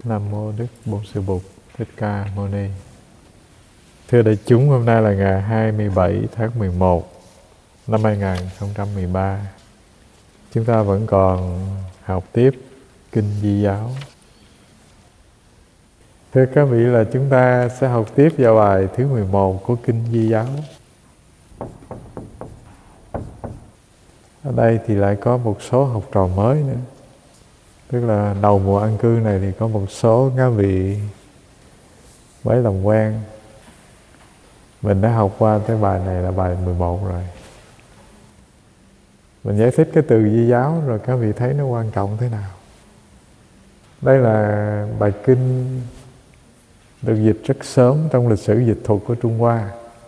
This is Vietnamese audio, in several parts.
Nam mô Đức Bổn Sư Bụt Thích Ca Mâu Ni. Thưa đại chúng, hôm nay là ngày 27 tháng 11 năm 2013. Chúng ta vẫn còn học tiếp Kinh Di Giáo. Thưa các vị, là chúng ta sẽ học tiếp vào bài thứ 11 của Kinh Di Giáo. Ở đây thì lại có một số học trò mới nữa. Tức là đầu mùa an cư này thì có một số các vị mới làm quen. Mình đã học qua cái bài này là bài 11 rồi. Mình giải thích cái từ Di Giáo rồi các vị thấy nó quan trọng thế nào. Đây là bài kinh được dịch rất sớm trong lịch sử dịch thuật của Trung Hoa.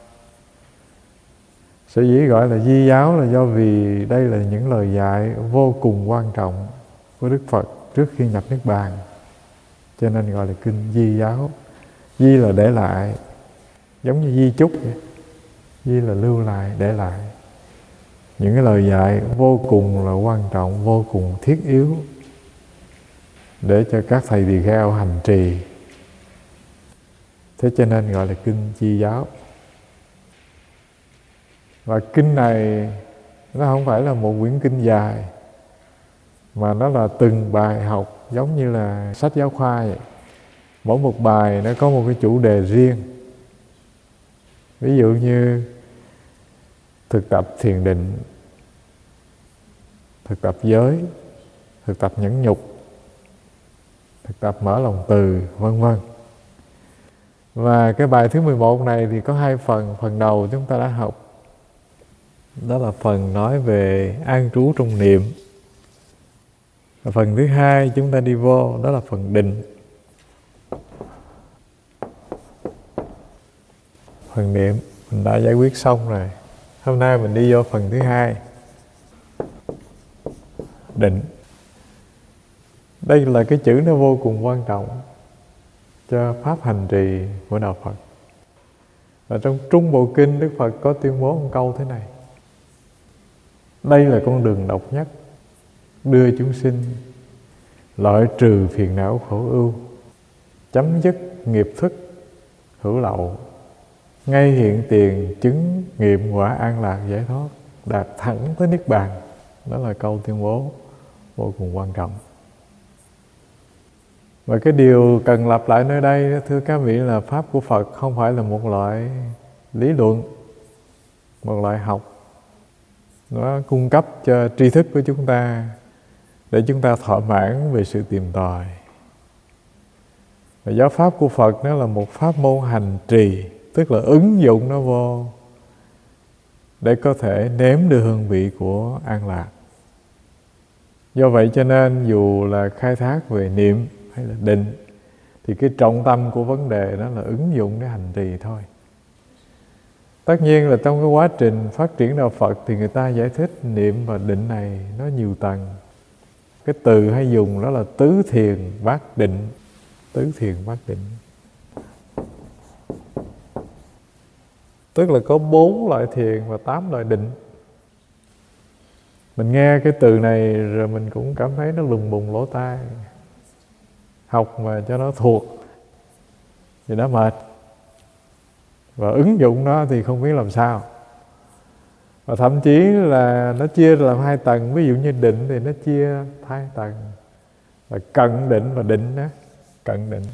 Sở dĩ gọi là Di Giáo là do vì đây là những lời dạy vô cùng quan trọng của Đức Phật trước khi nhập Niết Bàn, cho nên gọi là kinh Di Giáo. Di là để lại, giống như di chúc vậy. Di là lưu lại, để lại những cái lời dạy vô cùng là quan trọng, vô cùng thiết yếu để cho các thầy tỳ kheo hành trì. Thế cho nên gọi là kinh Di Giáo. Và kinh này nó không phải là một quyển kinh dài, mà nó là từng bài học giống như là sách giáo khoa vậy. Mỗi một bài nó có một cái chủ đề riêng. Ví dụ như thực tập thiền định, thực tập giới, thực tập nhẫn nhục, thực tập mở lòng từ, vân vân. Và cái bài thứ 11 này thì có hai phần. Phần đầu chúng ta đã học, đó là phần nói về an trú trong niệm. Và phần thứ hai chúng ta đi vô, đó là phần định. Phần niệm mình đã giải quyết xong rồi. Hôm nay mình đi vô phần thứ hai, định. Đây là cái chữ nó vô cùng quan trọng cho pháp hành trì của Đạo Phật. Và trong Trung Bộ Kinh, Đức Phật có tuyên bố một câu thế này: đây là con đường độc nhất, đưa chúng sinh loại trừ phiền não khổ ưu, chấm dứt nghiệp thức hữu lậu, ngay hiện tiền chứng nghiệm quả an lạc giải thoát, đạt thẳng tới Niết Bàn. Đó là câu tuyên bố vô cùng quan trọng. Và cái điều cần lặp lại nơi đây, thưa các vị, là pháp của Phật không phải là một loại lý luận, một loại học. Nó cung cấp cho tri thức của chúng ta để chúng ta thỏa mãn về sự tìm tòi. Và giáo pháp của Phật nó là một pháp môn hành trì, tức là ứng dụng nó vô để có thể nếm được hương vị của an lạc. Do vậy cho nên dù là khai thác về niệm hay là định, thì cái trọng tâm của vấn đề đó là ứng dụng để hành trì thôi. Tất nhiên là trong cái quá trình phát triển Đạo Phật thì người ta giải thích niệm và định này nó nhiều tầng. Cái từ hay dùng đó là tứ thiền bát định. Tứ thiền bát định tức là có 4 loại thiền và 8 loại định. Mình nghe cái từ này rồi mình cũng cảm thấy nó lùng bùng lỗ tai. Học mà cho nó thuộc thì đã mệt, và ứng dụng nó thì không biết làm sao. Và thậm chí là nó chia làm 2 tầng. Ví dụ như định thì nó chia 2 tầng là cận định và định đó. Cận định.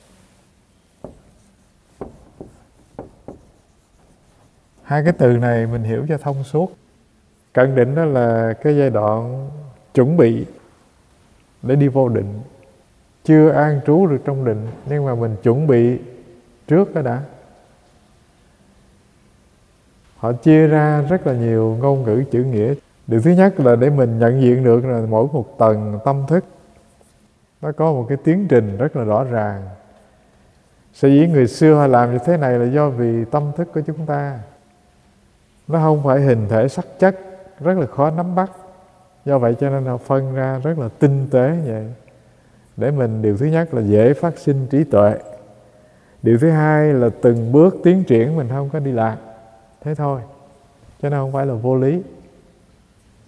Hai cái từ này mình hiểu cho thông suốt. Cận định đó là cái giai đoạn chuẩn bị để đi vô định. Chưa an trú được trong định, nhưng mà mình chuẩn bị trước đó đã. Họ chia ra rất là nhiều ngôn ngữ chữ nghĩa. Điều thứ nhất là để mình nhận diện được là mỗi một tầng tâm thức nó có một cái tiến trình rất là rõ ràng. Sở dĩ người xưa họ làm như thế này là do vì tâm thức của chúng ta nó không phải hình thể sắc chất, rất là khó nắm bắt. Do vậy cho nên họ phân ra rất là tinh tế vậy, để mình điều thứ nhất là dễ phát sinh trí tuệ. Điều thứ hai là từng bước tiến triển mình không có đi lạc. Thế thôi, cho nên không phải là vô lý.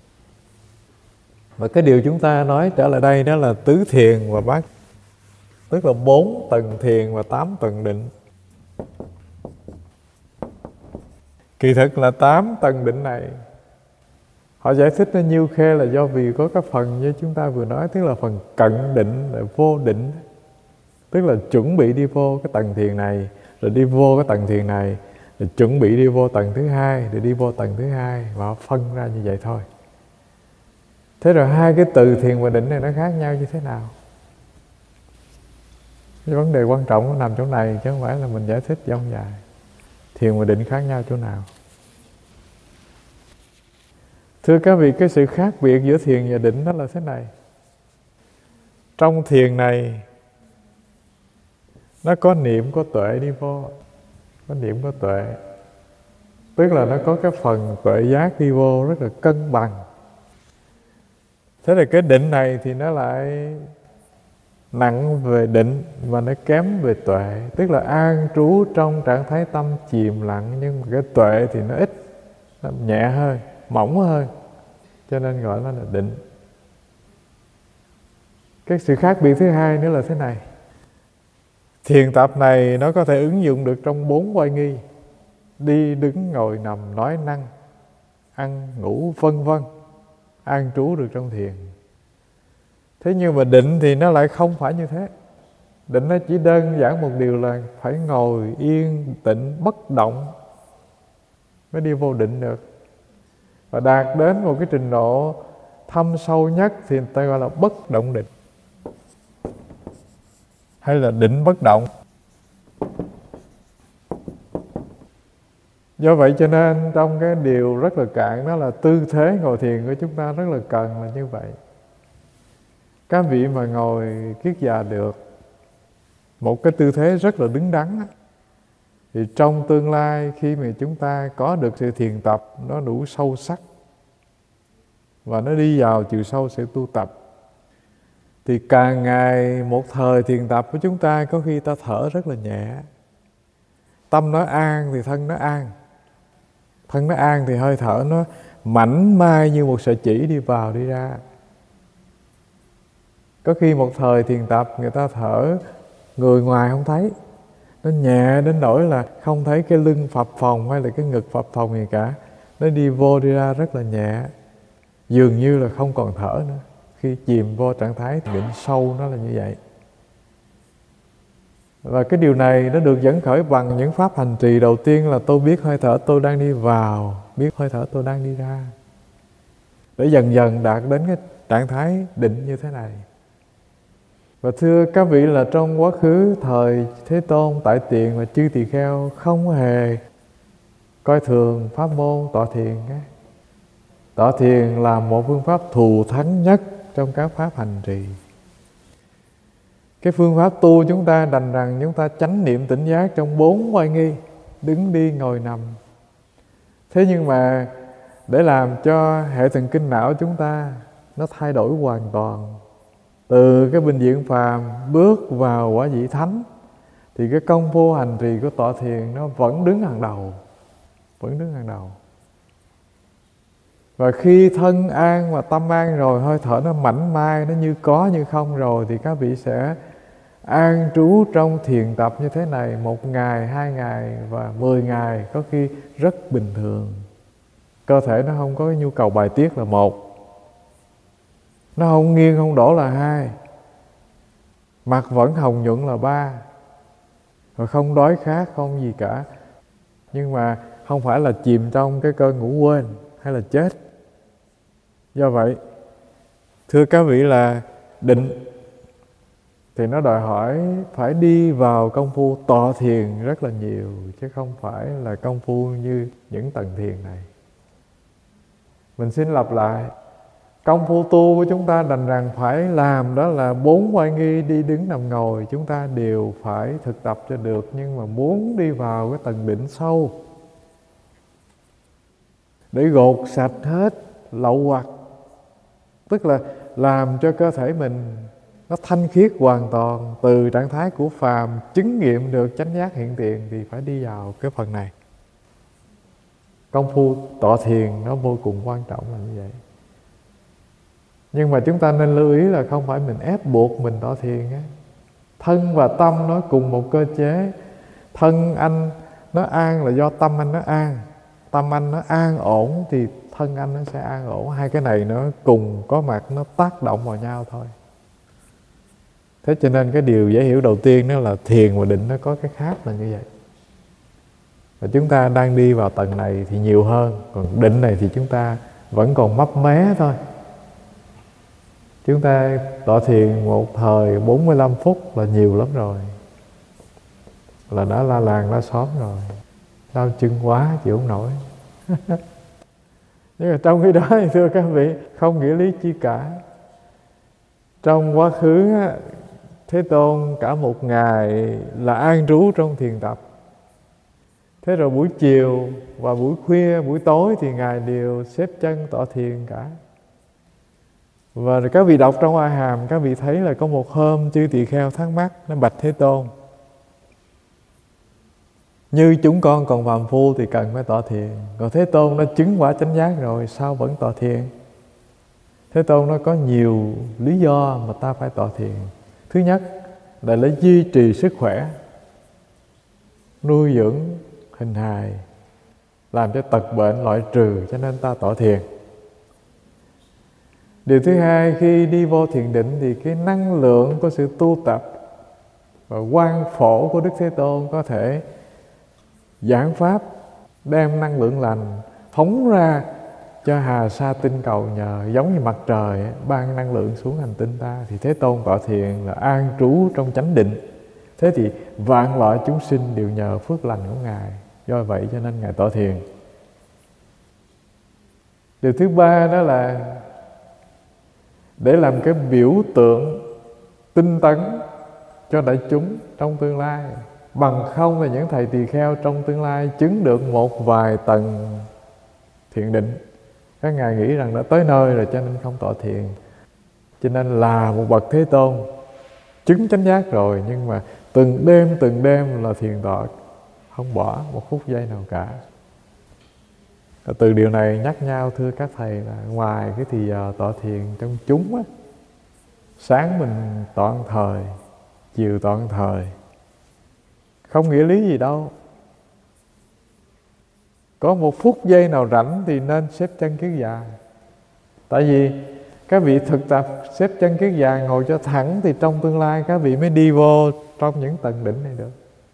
Và cái điều chúng ta nói trở lại đây đó là tứ thiền và bát tức là 4 tầng thiền và 8 tầng định. Kỳ thực là 8 tầng định này họ giải thích nó nhiêu khê là do vì có cái phần như chúng ta vừa nói, tức là phần cận định, là vô định, tức là chuẩn bị đi vô cái tầng thiền này, rồi đi vô cái tầng thiền này, rồi chuẩn bị đi vô tầng thứ hai, rồi đi vô tầng thứ hai, và họ phân ra như vậy thôi. Thế rồi hai cái từ thiền và định này nó khác nhau như thế nào? Cái vấn đề quan trọng nó nằm chỗ này, chứ không phải là mình giải thích dông dài. Thiền và định khác nhau chỗ nào? Thưa các vị, cái sự khác biệt giữa thiền và định đó là thế này. Trong thiền này nó có niệm, có tuệ đi vô. Có niệm, có tuệ, tức là nó có cái phần tuệ giác đi vô rất là cân bằng. Thế thì cái định này thì nó lại nặng về định và nó kém về tuệ, tức là an trú trong trạng thái tâm chìm lặng, nhưng mà cái tuệ thì nó ít, nó nhẹ hơn, mỏng hơn, cho nên gọi nó là định. Cái sự khác biệt thứ hai nữa là thế này. Thiền tập này nó có thể ứng dụng được trong 4 oai nghi: đi, đứng, ngồi, nằm, nói, năng, ăn, ngủ, vân vân, an trú được trong thiền. Thế nhưng mà định thì nó lại không phải như thế. Định nó chỉ đơn giản một điều là phải ngồi yên tĩnh bất động mới đi vô định được. Và đạt đến một cái trình độ thâm sâu nhất thì người ta gọi là bất động định, hay là định bất động. Do vậy cho nên trong cái điều rất là cạn đó là tư thế ngồi thiền của chúng ta rất là cần là như vậy. Các vị mà ngồi kiết già được một cái tư thế rất là đứng đắn, thì trong tương lai khi mà chúng ta có được sự thiền tập nó đủ sâu sắc và nó đi vào chiều sâu sự tu tập, thì càng ngày một thời thiền tập của chúng ta có khi ta thở rất là nhẹ. Tâm nó an thì thân nó an. Thân nó an thì hơi thở nó mảnh mai như một sợi chỉ đi vào đi ra. Có khi một thời thiền tập người ta thở người ngoài không thấy, nó nhẹ đến nỗi là không thấy cái lưng phập phồng hay là cái ngực phập phồng gì cả. Nó đi vô đi ra rất là nhẹ, dường như là không còn thở nữa. Khi chìm vô trạng thái định sâu nó là như vậy. Và cái điều này nó được dẫn khởi bằng những pháp hành trì đầu tiên là tôi biết hơi thở tôi đang đi vào, biết hơi thở tôi đang đi ra, để dần dần đạt đến cái trạng thái định như thế này. Và thưa các vị là trong quá khứ thời Thế Tôn tại Tiền và chư tỳ kheo không hề coi thường pháp môn tọa thiền. Tọa thiền là một phương pháp thù thắng nhất trong các pháp hành trì. Cái phương pháp tu chúng ta đành rằng chúng ta chánh niệm tỉnh giác trong 4 oai nghi: đứng, đi, ngồi, nằm. Thế nhưng mà để làm cho hệ thần kinh não chúng ta nó thay đổi hoàn toàn, từ cái bình diện phàm bước vào quả vị thánh, thì cái công phu hành trì của tọa thiền nó vẫn đứng hàng đầu. Vẫn đứng hàng đầu. Và khi thân an và tâm an rồi, hơi thở nó mảnh mai, nó như có như không rồi, thì các vị sẽ an trú trong thiền tập như thế này 1 ngày, 2 ngày và 10 ngày, có khi rất bình thường. Cơ thể nó không có cái nhu cầu bài tiết là 1, nó không nghiêng không đổ là 2, mặt vẫn hồng nhuận là 3, rồi không đói khát không gì cả. Nhưng mà không phải là chìm trong cái cơn ngủ quên hay là chết. Do vậy thưa các vị là định thì nó đòi hỏi phải đi vào công phu tọa thiền rất là nhiều, chứ không phải là công phu như những tầng thiền này. Mình xin lặp lại, công phu tu của chúng ta đành rằng phải làm đó là 4 oai nghi: đi, đứng, nằm, ngồi, chúng ta đều phải thực tập cho được. Nhưng mà muốn đi vào cái tầng định sâu để gột sạch hết lậu hoặc, tức là làm cho cơ thể mình nó thanh khiết hoàn toàn từ trạng thái của phàm, chứng nghiệm được chánh giác hiện tiền, thì phải đi vào cái phần này. Công phu tọa thiền nó vô cùng quan trọng là như vậy. Nhưng mà chúng ta nên lưu ý là không phải mình ép buộc mình tọa thiền á. Thân và tâm nó cùng một cơ chế. Thân anh nó an là do tâm anh nó an. Tâm anh nó an ổn thì thân anh nó sẽ an ổn. Hai cái này nó cùng có mặt, nó tác động vào nhau thôi. Thế cho nên cái điều dễ hiểu đầu tiên đó là thiền và định nó có cái khác là như vậy. Và chúng ta đang đi vào tầng này thì nhiều hơn. Còn định này thì chúng ta vẫn còn mấp mé thôi. Chúng ta tọa thiền một thời 45 phút là nhiều lắm rồi, là đã la làng la xóm rồi. Đau chân quá chịu không nổi. Nhưng mà trong khi đó thưa các vị, không nghĩa lý chi cả. Trong quá khứ Thế Tôn cả một ngày là an trú trong thiền tập. Thế rồi buổi chiều và buổi khuya, buổi tối thì Ngài đều xếp chân tọa thiền cả. Và các vị đọc trong A Hàm, các vị thấy là có một hôm chư tỳ kheo thắc mắc, nó bạch Thế Tôn: như chúng con còn phàm phu thì cần phải tọa thiền, còn Thế Tôn đã chứng quả chánh giác rồi, sao vẫn tọa thiền? Thế Tôn nó có nhiều lý do mà ta phải tọa thiền. Thứ nhất là để duy trì sức khỏe, nuôi dưỡng hình hài, làm cho tật bệnh loại trừ, cho nên ta tọa thiền. Điều thứ hai, khi đi vô thiền định thì cái năng lượng của sự tu tập và quang phổ của Đức Thế Tôn có thể giảng pháp, đem năng lượng lành phóng ra cho hà sa tinh cầu nhờ, giống như mặt trời ban năng lượng xuống hành tinh ta. Thì Thế Tôn tọa thiền là an trú trong chánh định. Thế thì vạn loại chúng sinh đều nhờ phước lành của Ngài, do vậy cho nên Ngài tọa thiền. Điều thứ ba đó là để làm cái biểu tượng tinh tấn cho đại chúng trong tương lai. Bằng không thì những thầy tỳ kheo trong tương lai chứng được một vài tầng thiền định, các ngài nghĩ rằng đã tới nơi rồi cho nên không tọa thiền. Cho nên là một bậc Thế Tôn chứng chánh giác rồi, nhưng mà từng đêm là thiền tọa, không bỏ một phút giây nào cả. Và từ điều này nhắc nhau thưa các thầy là ngoài cái thì giờ tọa thiền trong chúng á, sáng mình tọa một thời, chiều tọa một thời, không nghĩa lý gì đâu. Có một phút giây nào rảnh thì nên xếp chân kiết già. Tại vì các vị thực tập xếp chân kiết già, ngồi cho thẳng, thì trong tương lai các vị mới đi vô trong những tầng đỉnh này được.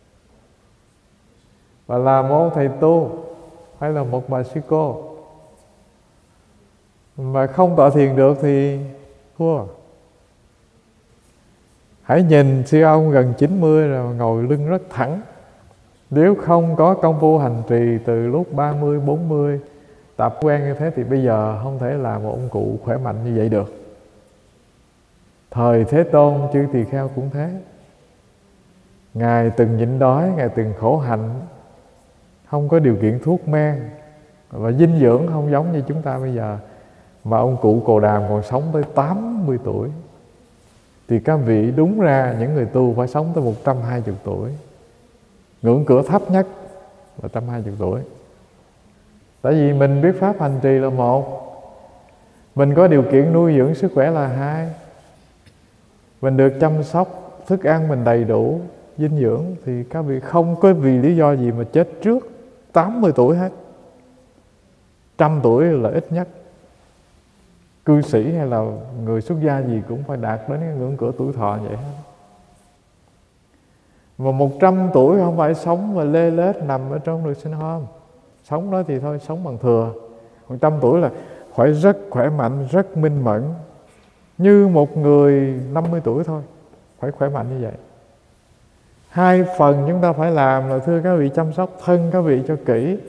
Và là một thầy tu hay là một bà sư cô mà không tọa thiền được thì thua. Hãy nhìn sư ông gần 90 rồi ngồi lưng rất thẳng. Nếu không có công phu hành trì từ lúc 30, 40 tập quen như thế thì bây giờ không thể làm một ông cụ khỏe mạnh như vậy được. Thời Thế Tôn chư tỳ kheo cũng thế. Ngài từng nhịn đói, Ngài từng khổ hạnh, không có điều kiện thuốc men và dinh dưỡng không giống như chúng ta bây giờ. Mà ông cụ Cồ Đàm còn sống tới 80 tuổi. Thì các vị đúng ra những người tu phải sống tới 120 tuổi. Ngưỡng cửa thấp nhất là 120 tuổi. Tại vì mình biết pháp hành trì là một, mình có điều kiện nuôi dưỡng sức khỏe là hai, mình được chăm sóc, thức ăn mình đầy đủ, dinh dưỡng, thì các vị không có vì lý do gì mà chết trước 80 tuổi hết. 100 tuổi là ít nhất. Cư sĩ hay là người xuất gia gì cũng phải đạt đến cái ngưỡng cửa tuổi thọ vậy hết. Mà 100 tuổi không phải sống mà lê lết nằm ở trong nursing home. Sống đó thì thôi, sống bằng thừa. 100 tuổi là phải rất khỏe mạnh, rất minh mẫn, như một người 50 tuổi thôi, phải khỏe mạnh như vậy. Hai phần chúng ta phải làm là thưa các vị, chăm sóc thân các vị cho kỹ,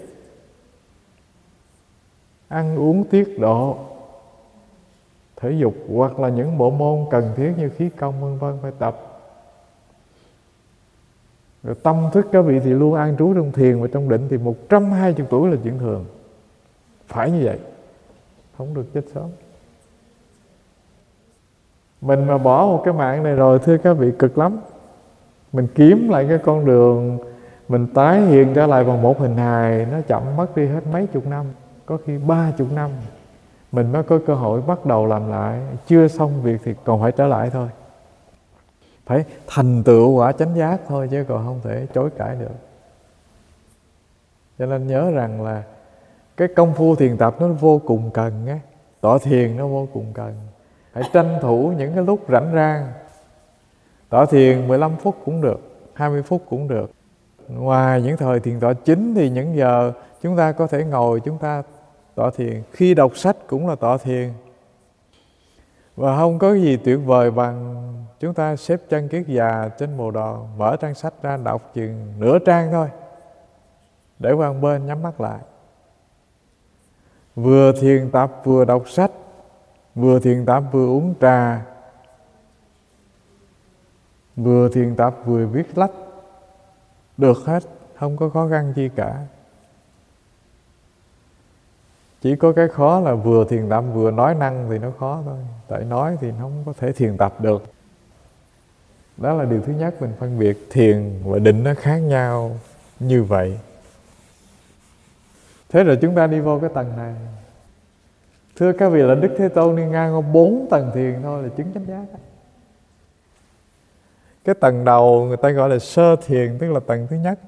ăn uống tiết độ, thể dục hoặc là những bộ môn cần thiết như khí công vân vân phải tập. Rồi tâm thức các vị thì luôn an trú trong thiền và trong định, thì 120 tuổi là chuyện thường. Phải như vậy, không được chết sớm. Mình mà bỏ một cái mạng này rồi thưa các vị cực lắm. Mình kiếm lại cái con đường, mình tái hiện trở lại bằng một hình hài, nó chậm mất đi hết mấy chục năm, có khi 30 năm mình mới có cơ hội bắt đầu làm lại. Chưa xong việc thì còn phải trở lại thôi. phải thành tựu quả chánh giác thôi, chứ còn không thể chối cãi được. Cho nên nhớ rằng là cái công phu thiền tập nó vô cùng cần á, tọa thiền nó vô cùng cần. Hãy tranh thủ những cái lúc rảnh rang. Tọa thiền 15 phút cũng được, 20 phút cũng được. Ngoài những thời thiền tọa chính thì những giờ chúng ta có thể ngồi chúng ta tọa thiền. Khi đọc sách cũng là tọa thiền. Và không có gì tuyệt vời bằng chúng ta xếp chân kiết già trên bồ đoàn, mở trang sách ra đọc chừng nửa trang thôi, để qua một bên nhắm mắt lại. Vừa thiền tập vừa đọc sách, vừa thiền tập vừa uống trà, vừa thiền tập vừa viết lách, được hết, không có khó khăn chi cả. Chỉ có cái khó là vừa thiền tập vừa nói năng thì nó khó thôi. Tại nói thì nó không có thể thiền tập được. Đó là điều thứ nhất, mình phân biệt thiền và định nó khác nhau như vậy. Thế rồi chúng ta đi vô cái tầng này. Thưa các vị, là Đức Thế Tôn đi ngang qua 4 tầng thiền thôi là chứng chánh giác. Cái tầng đầu người ta gọi là sơ thiền, tức là tầng thứ nhất.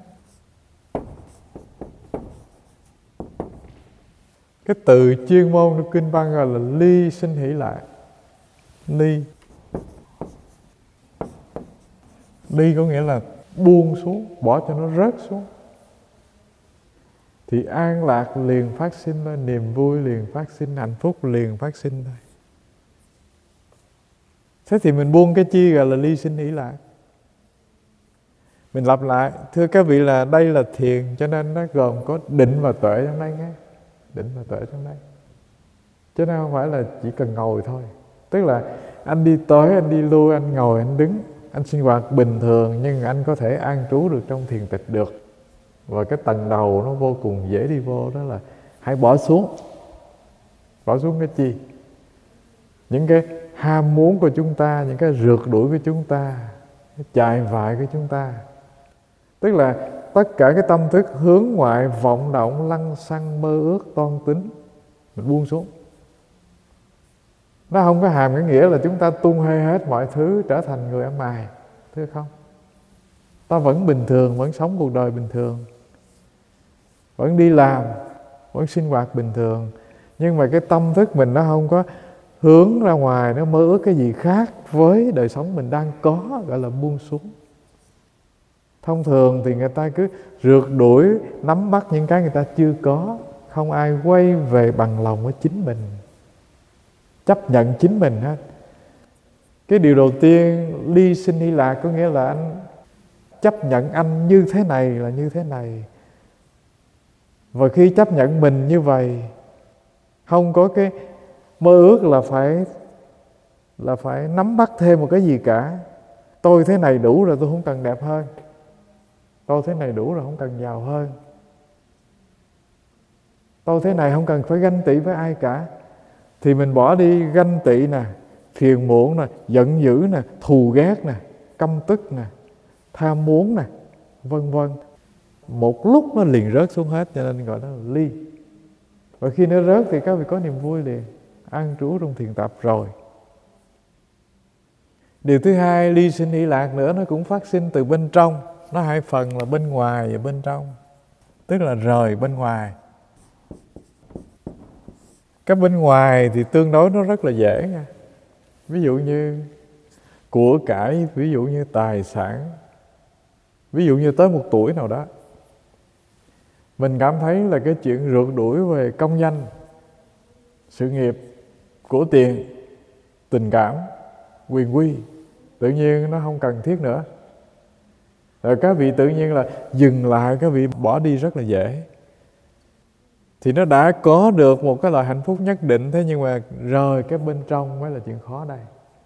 Cái từ chuyên môn của kinh văn gọi là ly sinh hỷ lạc. Ly có nghĩa là buông xuống, bỏ cho nó rớt xuống. Thì an lạc liền phát sinh thôi, niềm vui liền phát sinh, hạnh phúc liền phát sinh thôi. Thế thì mình buông cái chi gọi là ly sinh hỷ lạc. Mình lặp lại, thưa các vị, là đây là thiền, cho nên nó gồm có định và tuệ trong đây nghe. Định và tuệ trong đây. Chứ nó không phải là chỉ cần ngồi thôi. Tức là anh đi tới, anh đi lui, anh ngồi, anh đứng, anh sinh hoạt bình thường, nhưng anh có thể an trú được trong thiền tịch được. Và cái tầng đầu nó vô cùng dễ đi vô, đó là hãy bỏ xuống. Bỏ xuống cái chi? Những cái ham muốn của chúng ta, những cái rượt đuổi của chúng ta, cái chạy vại của chúng ta. Tức là tất cả cái tâm thức hướng ngoại, vọng động, lăng xăng, mơ ước, toan tính, mình buông xuống. Nó không có hàm cái nghĩa là chúng ta tung hê hết mọi thứ, trở thành người ăn mày. Thưa không? Ta vẫn bình thường, vẫn sống cuộc đời bình thường, vẫn đi làm, vẫn sinh hoạt bình thường. Nhưng mà cái tâm thức mình nó không có hướng ra ngoài, nó mơ ước cái gì khác với đời sống mình đang có, gọi là buông xuống. Thông thường thì người ta cứ rượt đuổi, nắm bắt những cái người ta chưa có. Không ai quay về bằng lòng với chính mình, chấp nhận chính mình hết. Cái điều đầu tiên, ly sinh hỷ lạc, có nghĩa là anh chấp nhận anh như thế này là như thế này. Và khi chấp nhận mình như vậy, không có cái mơ ước là phải nắm bắt thêm một cái gì cả. Tôi thế này đủ rồi, tôi không cần đẹp hơn. Tôi thế này đủ rồi, không cần giàu hơn. Tôi thế này không cần phải ganh tị với ai cả. Thì mình bỏ đi ganh tị nè, phiền muộn nè, giận dữ nè, thù ghét nè, căm tức nè, tham muốn nè, vân vân. Một lúc nó liền rớt xuống hết, cho nên gọi đó là ly. Và khi nó rớt thì các vị có niềm vui liền, an trú trong thiền tập rồi. Điều thứ hai, ly sinh hỷ lạc nữa, nó cũng phát sinh từ bên trong. Nó hai phần là bên ngoài và bên trong. Tức là rời bên ngoài. Cái bên ngoài thì tương đối nó rất là dễ nha. Ví dụ như của cải, ví dụ như tài sản, ví dụ như tới một tuổi nào đó, mình cảm thấy là cái chuyện rượt đuổi về công danh, sự nghiệp, của tiền, tình cảm, quyền quy, tự nhiên nó không cần thiết nữa. Rồi các vị tự nhiên là dừng lại, các vị bỏ đi rất là dễ. Thì nó đã có được một cái loại hạnh phúc nhất định, thế nhưng mà rời cái bên trong mới là chuyện khó đây.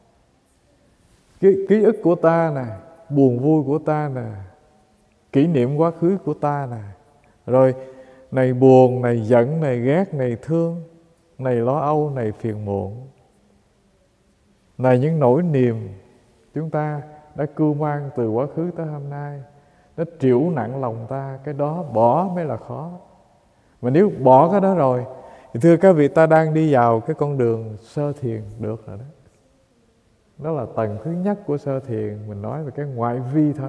Ký ức của ta nè, buồn vui của ta nè, kỷ niệm quá khứ của ta nè, rồi này buồn, này giận, này ghét, này thương, này lo âu, này phiền muộn, này những nỗi niềm chúng ta đã cưu mang từ quá khứ tới hôm nay, nó trĩu nặng lòng ta. Cái đó bỏ mới là khó. Mà nếu bỏ cái đó rồi thì thưa các vị, ta đang đi vào cái con đường sơ thiền được rồi đó. Đó là tầng thứ nhất của sơ thiền. Mình nói về cái ngoại vi thôi.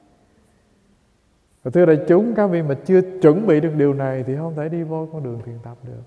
Và thưa đại chúng, các vị mà chưa chuẩn bị được điều này thì không thể đi vô con đường thiền tập được.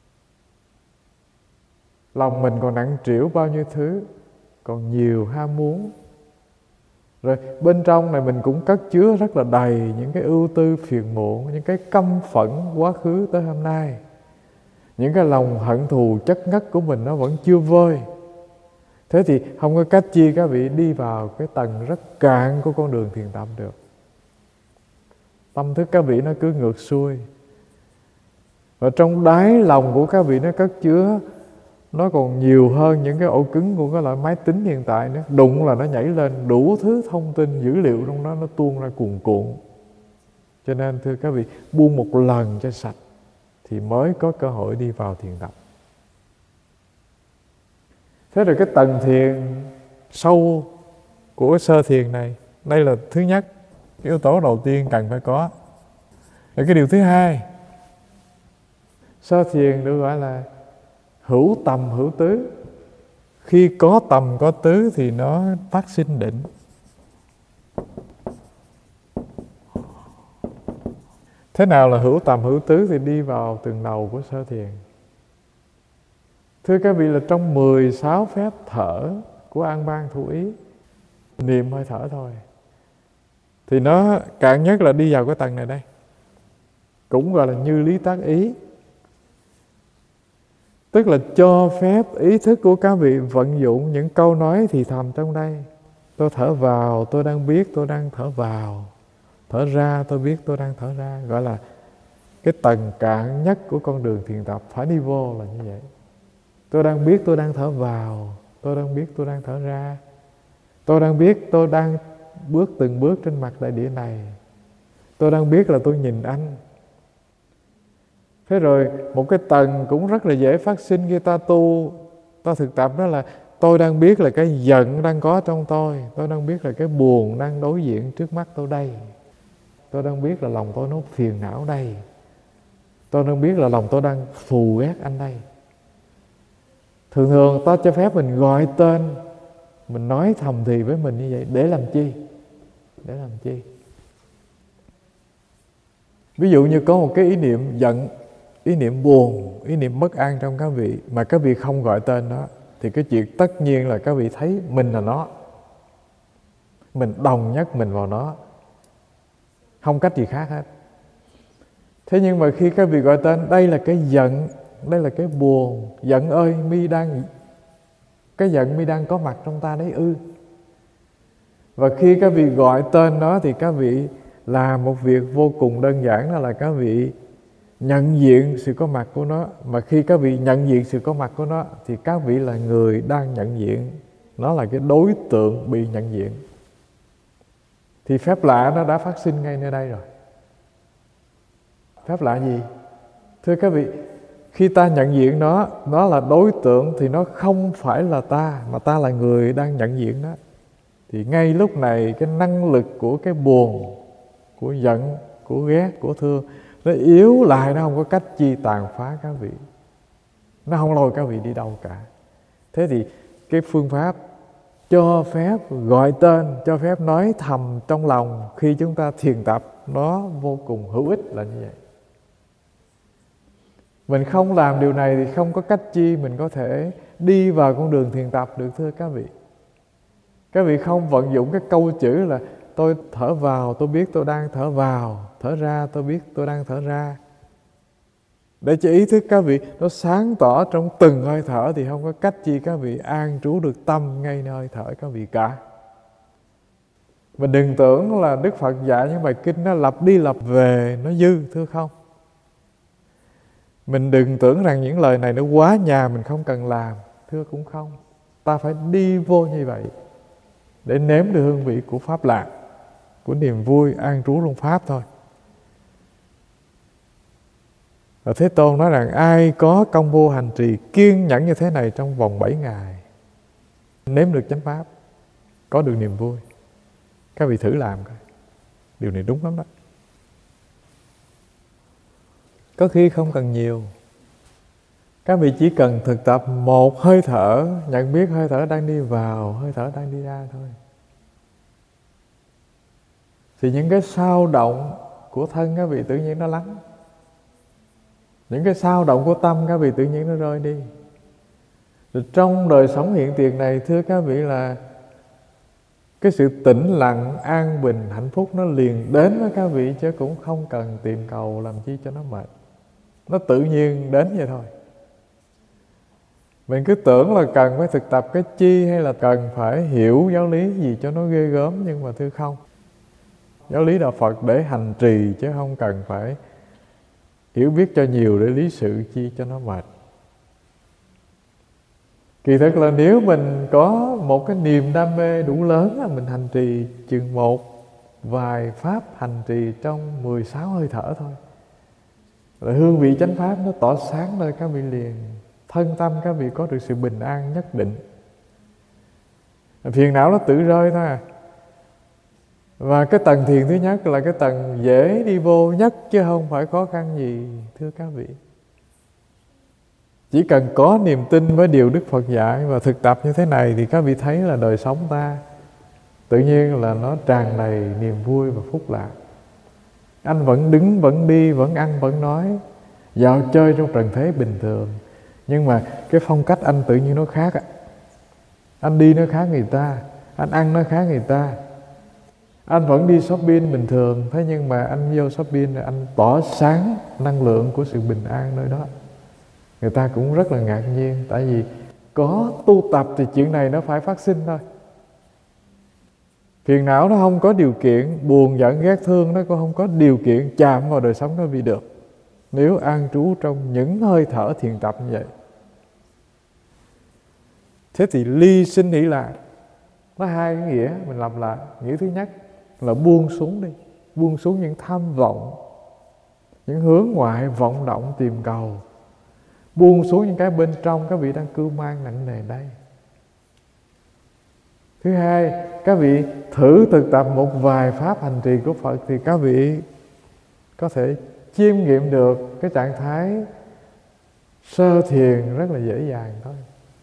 Lòng mình còn nặng trĩu bao nhiêu thứ, còn nhiều ham muốn. Rồi bên trong này mình cũng cất chứa rất là đầy những cái ưu tư phiền muộn, những cái căm phẫn quá khứ tới hôm nay. Những cái lòng hận thù chất ngất của mình nó vẫn chưa vơi. Thế thì không có cách chi các vị đi vào cái tầng rất cạn của con đường thiền tập được. Tâm thức các vị nó cứ ngược xuôi. Và trong đáy lòng của các vị nó cất chứa, nó còn nhiều hơn những cái ổ cứng của cái loại máy tính hiện tại nữa. Đụng là nó nhảy lên đủ thứ thông tin, dữ liệu trong đó nó tuôn ra cuồn cuộn. Cho nên thưa các vị, buông một lần cho sạch thì mới có cơ hội đi vào thiền tập. Thế rồi cái tầng thiền sâu của sơ thiền này, đây là thứ nhất, cái yếu tố đầu tiên cần phải có. Rồi cái điều thứ hai, sơ thiền được gọi là hữu tầm hữu tứ. Khi có tầm có tứ thì nó phát sinh định. Thế nào là hữu tầm hữu tứ thì đi vào tầng đầu của sơ thiền. Thưa các vị, là trong 16 phép thở của An Bang Thủ Ý, niệm hơi thở thôi, thì nó cạn nhất là đi vào cái tầng này đây, cũng gọi là như lý tác ý. Tức là cho phép ý thức của các vị vận dụng những câu nói thì thầm trong đây. Tôi thở vào, tôi đang biết tôi đang thở vào. Thở ra, tôi biết tôi đang thở ra. Gọi là cái tầng cạn nhất của con đường thiền tập phải đi vô là như vậy. Tôi đang biết tôi đang thở vào, tôi đang biết tôi đang thở ra. Tôi đang biết tôi đang bước từng bước trên mặt đại địa này. Tôi đang biết là tôi nhìn anh. Thế rồi một cái tầng cũng rất là dễ phát sinh khi ta tu, ta thực tập, đó là tôi đang biết là cái giận đang có trong tôi. Tôi đang biết là cái buồn đang đối diện trước mắt tôi đây. Tôi đang biết là lòng tôi nó phiền não đây. Tôi đang biết là lòng tôi đang thù ghét anh đây. Thường thường ta cho phép mình gọi tên, mình nói thầm thì với mình như vậy. Để làm chi? Để làm chi? Ví dụ như có một cái ý niệm giận, ý niệm buồn, ý niệm bất an trong các vị, mà các vị không gọi tên đó, thì cái chuyện tất nhiên là các vị thấy mình là nó. Mình đồng nhất mình vào nó, không cách gì khác hết. Thế nhưng mà khi các vị gọi tên, đây là cái giận, đây là cái buồn. Giận ơi, cái giận mi đang có mặt trong ta đấy ư. Và khi các vị gọi tên đó thì các vị làm một việc vô cùng đơn giản, đó là các vị nhận diện sự có mặt của nó. Mà khi các vị nhận diện sự có mặt của nó thì các vị là người đang nhận diện. Nó là cái đối tượng bị nhận diện. Thì phép lạ nó đã phát sinh ngay nơi đây rồi. Phép lạ gì? Thưa các vị, khi ta nhận diện nó là đối tượng thì nó không phải là ta, mà ta là người đang nhận diện đó. Thì ngay lúc này cái năng lực của cái buồn, của giận, của ghét, của thương, nó yếu lại, nó không có cách chi tàn phá các vị. Nó không lôi các vị đi đâu cả. Thế thì cái phương pháp cho phép gọi tên, cho phép nói thầm trong lòng khi chúng ta thiền tập, nó vô cùng hữu ích là như vậy. Mình không làm điều này thì không có cách chi mình có thể đi vào con đường thiền tập được, thưa các vị. Các vị không vận dụng cái câu chữ là tôi thở vào, tôi biết tôi đang thở vào. Thở ra, tôi biết tôi đang thở ra. Để cho ý thức các vị nó sáng tỏ trong từng hơi thở thì không có cách chi các vị an trú được tâm ngay nơi hơi thở các vị cả. Mình đừng tưởng là Đức Phật dạy những bài kinh nó lặp đi lặp về, nó dư, thưa không. Mình đừng tưởng rằng những lời này nó quá nhà mình không cần làm, thưa cũng không. Ta phải đi vô như vậy để nếm được hương vị của Pháp lạc, của niềm vui an trú trong Pháp thôi. Và Thế Tôn nói rằng ai có công vô hành trì kiên nhẫn như thế này trong vòng 7 ngày, nếm được chánh Pháp, có được niềm vui. Các vị thử làm coi. Điều này đúng lắm đó. Có khi không cần nhiều. Các vị chỉ cần thực tập một hơi thở, nhận biết hơi thở đang đi vào, hơi thở đang đi ra thôi, thì những cái xao động của thân các vị tự nhiên nó lắng. Những cái xao động của tâm các vị tự nhiên nó rơi đi. Rồi trong đời sống hiện tiền này, thưa các vị, là cái sự tĩnh lặng, an bình, hạnh phúc nó liền đến với các vị, chứ cũng không cần tìm cầu làm chi cho nó mệt. Nó tự nhiên đến vậy thôi. Mình cứ tưởng là cần phải thực tập cái chi, hay là cần phải hiểu giáo lý gì cho nó ghê gớm, nhưng mà thưa không. Giáo lý Đạo Phật để hành trì, chứ không cần phải hiểu biết cho nhiều để lý sự chi cho nó mệt. Kỳ thực là nếu mình có một cái niềm đam mê đủ lớn, là mình hành trì chừng một vài pháp hành trì trong 16 hơi thở thôi, rồi hương vị chánh pháp nó tỏ sáng nơi các vị liền. Thân tâm các vị có được sự bình an nhất định. Phiền não nó tự rơi thôi à. Và cái tầng thiền thứ nhất là cái tầng dễ đi vô nhất, chứ không phải khó khăn gì, thưa các vị. Chỉ cần có niềm tin với điều Đức Phật dạy và thực tập như thế này, thì các vị thấy là đời sống ta tự nhiên là nó tràn đầy niềm vui và phúc lạc. Anh vẫn đứng, vẫn đi, vẫn ăn, vẫn nói, dạo chơi trong trần thế bình thường, nhưng mà cái phong cách anh tự nhiên nó khác. Anh đi nó khác người ta, anh ăn nó khác người ta. Anh vẫn đi shopping bình thường, thế nhưng mà anh vô shopping rồi anh tỏ sáng năng lượng của sự bình an nơi đó. Người ta cũng rất là ngạc nhiên, tại vì có tu tập thì chuyện này nó phải phát sinh thôi. Phiền não nó không có điều kiện, buồn giận ghét thương nó cũng không có điều kiện chạm vào đời sống nó vì được, nếu an trú trong những hơi thở thiền tập như vậy. Thế thì ly sinh hỷ lạc nó hai cái nghĩa, mình lặp lại. Nghĩa thứ nhất là buông xuống đi, buông xuống những tham vọng, những hướng ngoại vọng động tìm cầu, buông xuống những cái bên trong các vị đang cưu mang nặng nề đây. Thứ hai, các vị thử thực tập một vài pháp hành trì của Phật, thì các vị có thể chiêm nghiệm được cái trạng thái sơ thiền rất là dễ dàng thôi.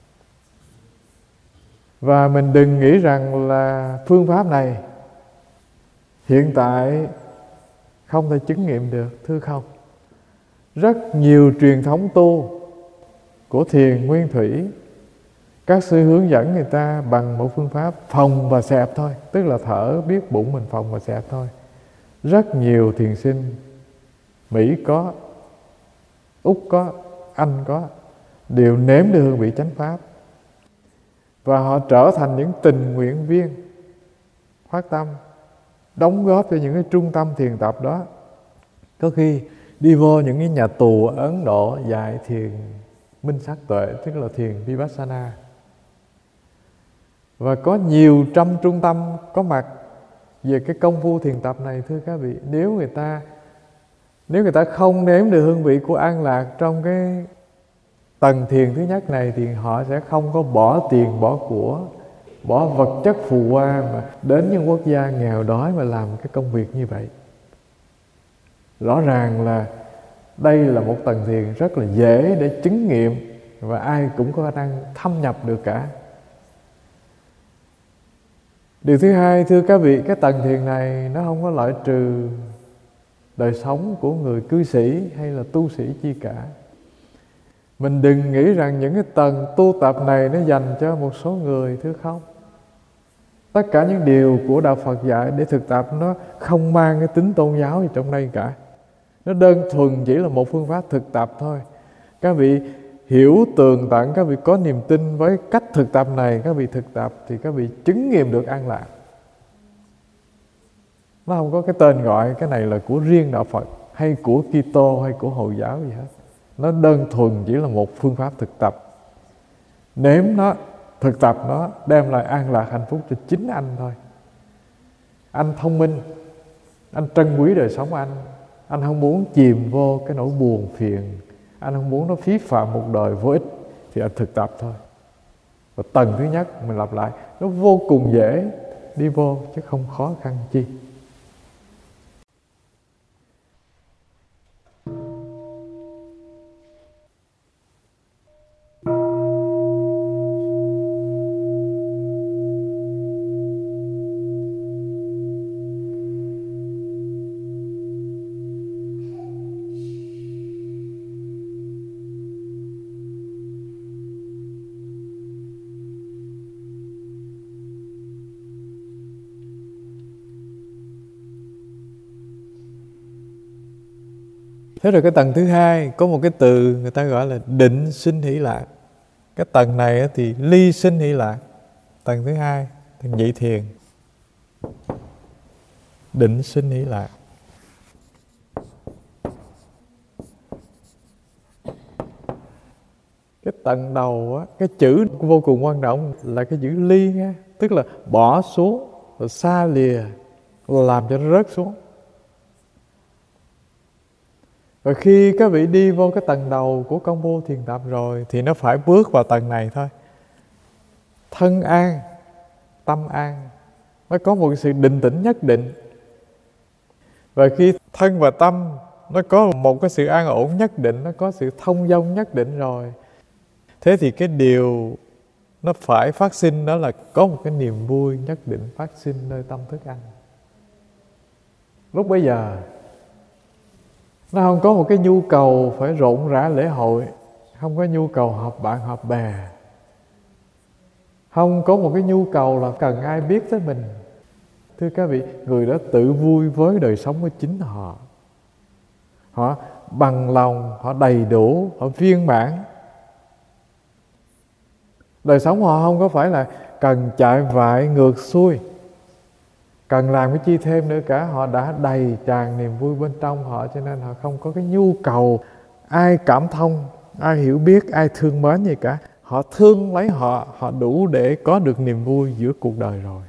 Và mình đừng nghĩ rằng là phương pháp này hiện tại không thể chứng nghiệm được, thưa không. Rất nhiều truyền thống tu của thiền nguyên thủy, các sư hướng dẫn người ta bằng một phương pháp phòng và xẹp thôi, tức là thở biết bụng mình phòng và xẹp thôi. Rất nhiều thiền sinh Mỹ có, Úc có, Anh có, đều nếm được hương vị chánh pháp, và họ trở thành những tình nguyện viên phát tâm đóng góp cho những cái trung tâm thiền tập đó. Có khi đi vô những cái nhà tù ở Ấn Độ dạy thiền minh sát tuệ, tức là thiền Vipassana. Và có nhiều trăm trung tâm có mặt về cái công phu thiền tập này, thưa các vị. Nếu người ta không nếm được hương vị của an lạc trong cái tầng thiền thứ nhất này, thì họ sẽ không có bỏ tiền, bỏ của, bỏ vật chất phù hoa mà đến những quốc gia nghèo đói mà làm cái công việc như vậy. Rõ ràng là đây là một tầng thiền rất là dễ để chứng nghiệm, và ai cũng có khả năng thâm nhập được cả. Điều thứ hai, thưa các vị, cái tầng thiền này nó không có loại trừ đời sống của người cư sĩ hay là tu sĩ chi cả. Mình đừng nghĩ rằng những cái tầng tu tập này nó dành cho một số người, thưa không. Tất cả những điều của Đạo Phật dạy để thực tập nó không mang cái tính tôn giáo gì trong đây cả. Nó đơn thuần chỉ là một phương pháp thực tập thôi. Các vị hiểu tường tận, các vị có niềm tin với cách thực tập này, các vị thực tập thì các vị chứng nghiệm được an lạc. Nó không có cái tên gọi cái này là của riêng Đạo Phật hay của Kitô hay của Hồi giáo gì hết. Nó đơn thuần chỉ là một phương pháp thực tập. Nếm nó, thực tập nó, đem lại an lạc hạnh phúc cho chính anh thôi. Anh thông minh, anh trân quý đời sống anh không muốn chìm vô cái nỗi buồn phiền, anh không muốn nó phí phạm một đời vô ích, thì anh thực tập thôi. Và tầng thứ nhất, mình lặp lại, nó vô cùng dễ đi vô chứ không khó khăn chi. Thế rồi cái tầng thứ hai có một cái từ người ta gọi là định sinh hỷ lạc. Cái tầng này thì ly sinh hỷ lạc. Tầng thứ hai, tầng nhị thiền, định sinh hỷ lạc. Cái tầng đầu á, cái chữ vô cùng quan trọng là cái chữ ly nha, tức là bỏ xuống, rồi xa lìa, làm cho nó rớt xuống. Và khi các vị đi vô cái tầng đầu của công phu thiền tập rồi thì nó phải bước vào tầng này thôi. Thân an, tâm an, nó có một sự định tĩnh nhất định. Và khi thân và tâm nó có một cái sự an ổn nhất định, nó có sự thông dong nhất định rồi, thế thì cái điều nó phải phát sinh đó là có một cái niềm vui nhất định phát sinh nơi tâm thức anh. Lúc bấy giờ nó không có một cái nhu cầu phải rộn rã lễ hội, không có nhu cầu họp bạn họp bè, không có một cái nhu cầu là cần ai biết tới mình. Thưa các vị, người đó tự vui với đời sống của chính họ. Họ bằng lòng, họ đầy đủ, họ viên mãn. Đời sống họ không có phải là cần chạy vại ngược xuôi, cần làm cái chi thêm nữa cả. Họ đã đầy tràn niềm vui bên trong họ, cho nên họ không có cái nhu cầu ai cảm thông, ai hiểu biết, ai thương mến gì cả. Họ thương lấy họ, họ đủ để có được niềm vui giữa cuộc đời rồi.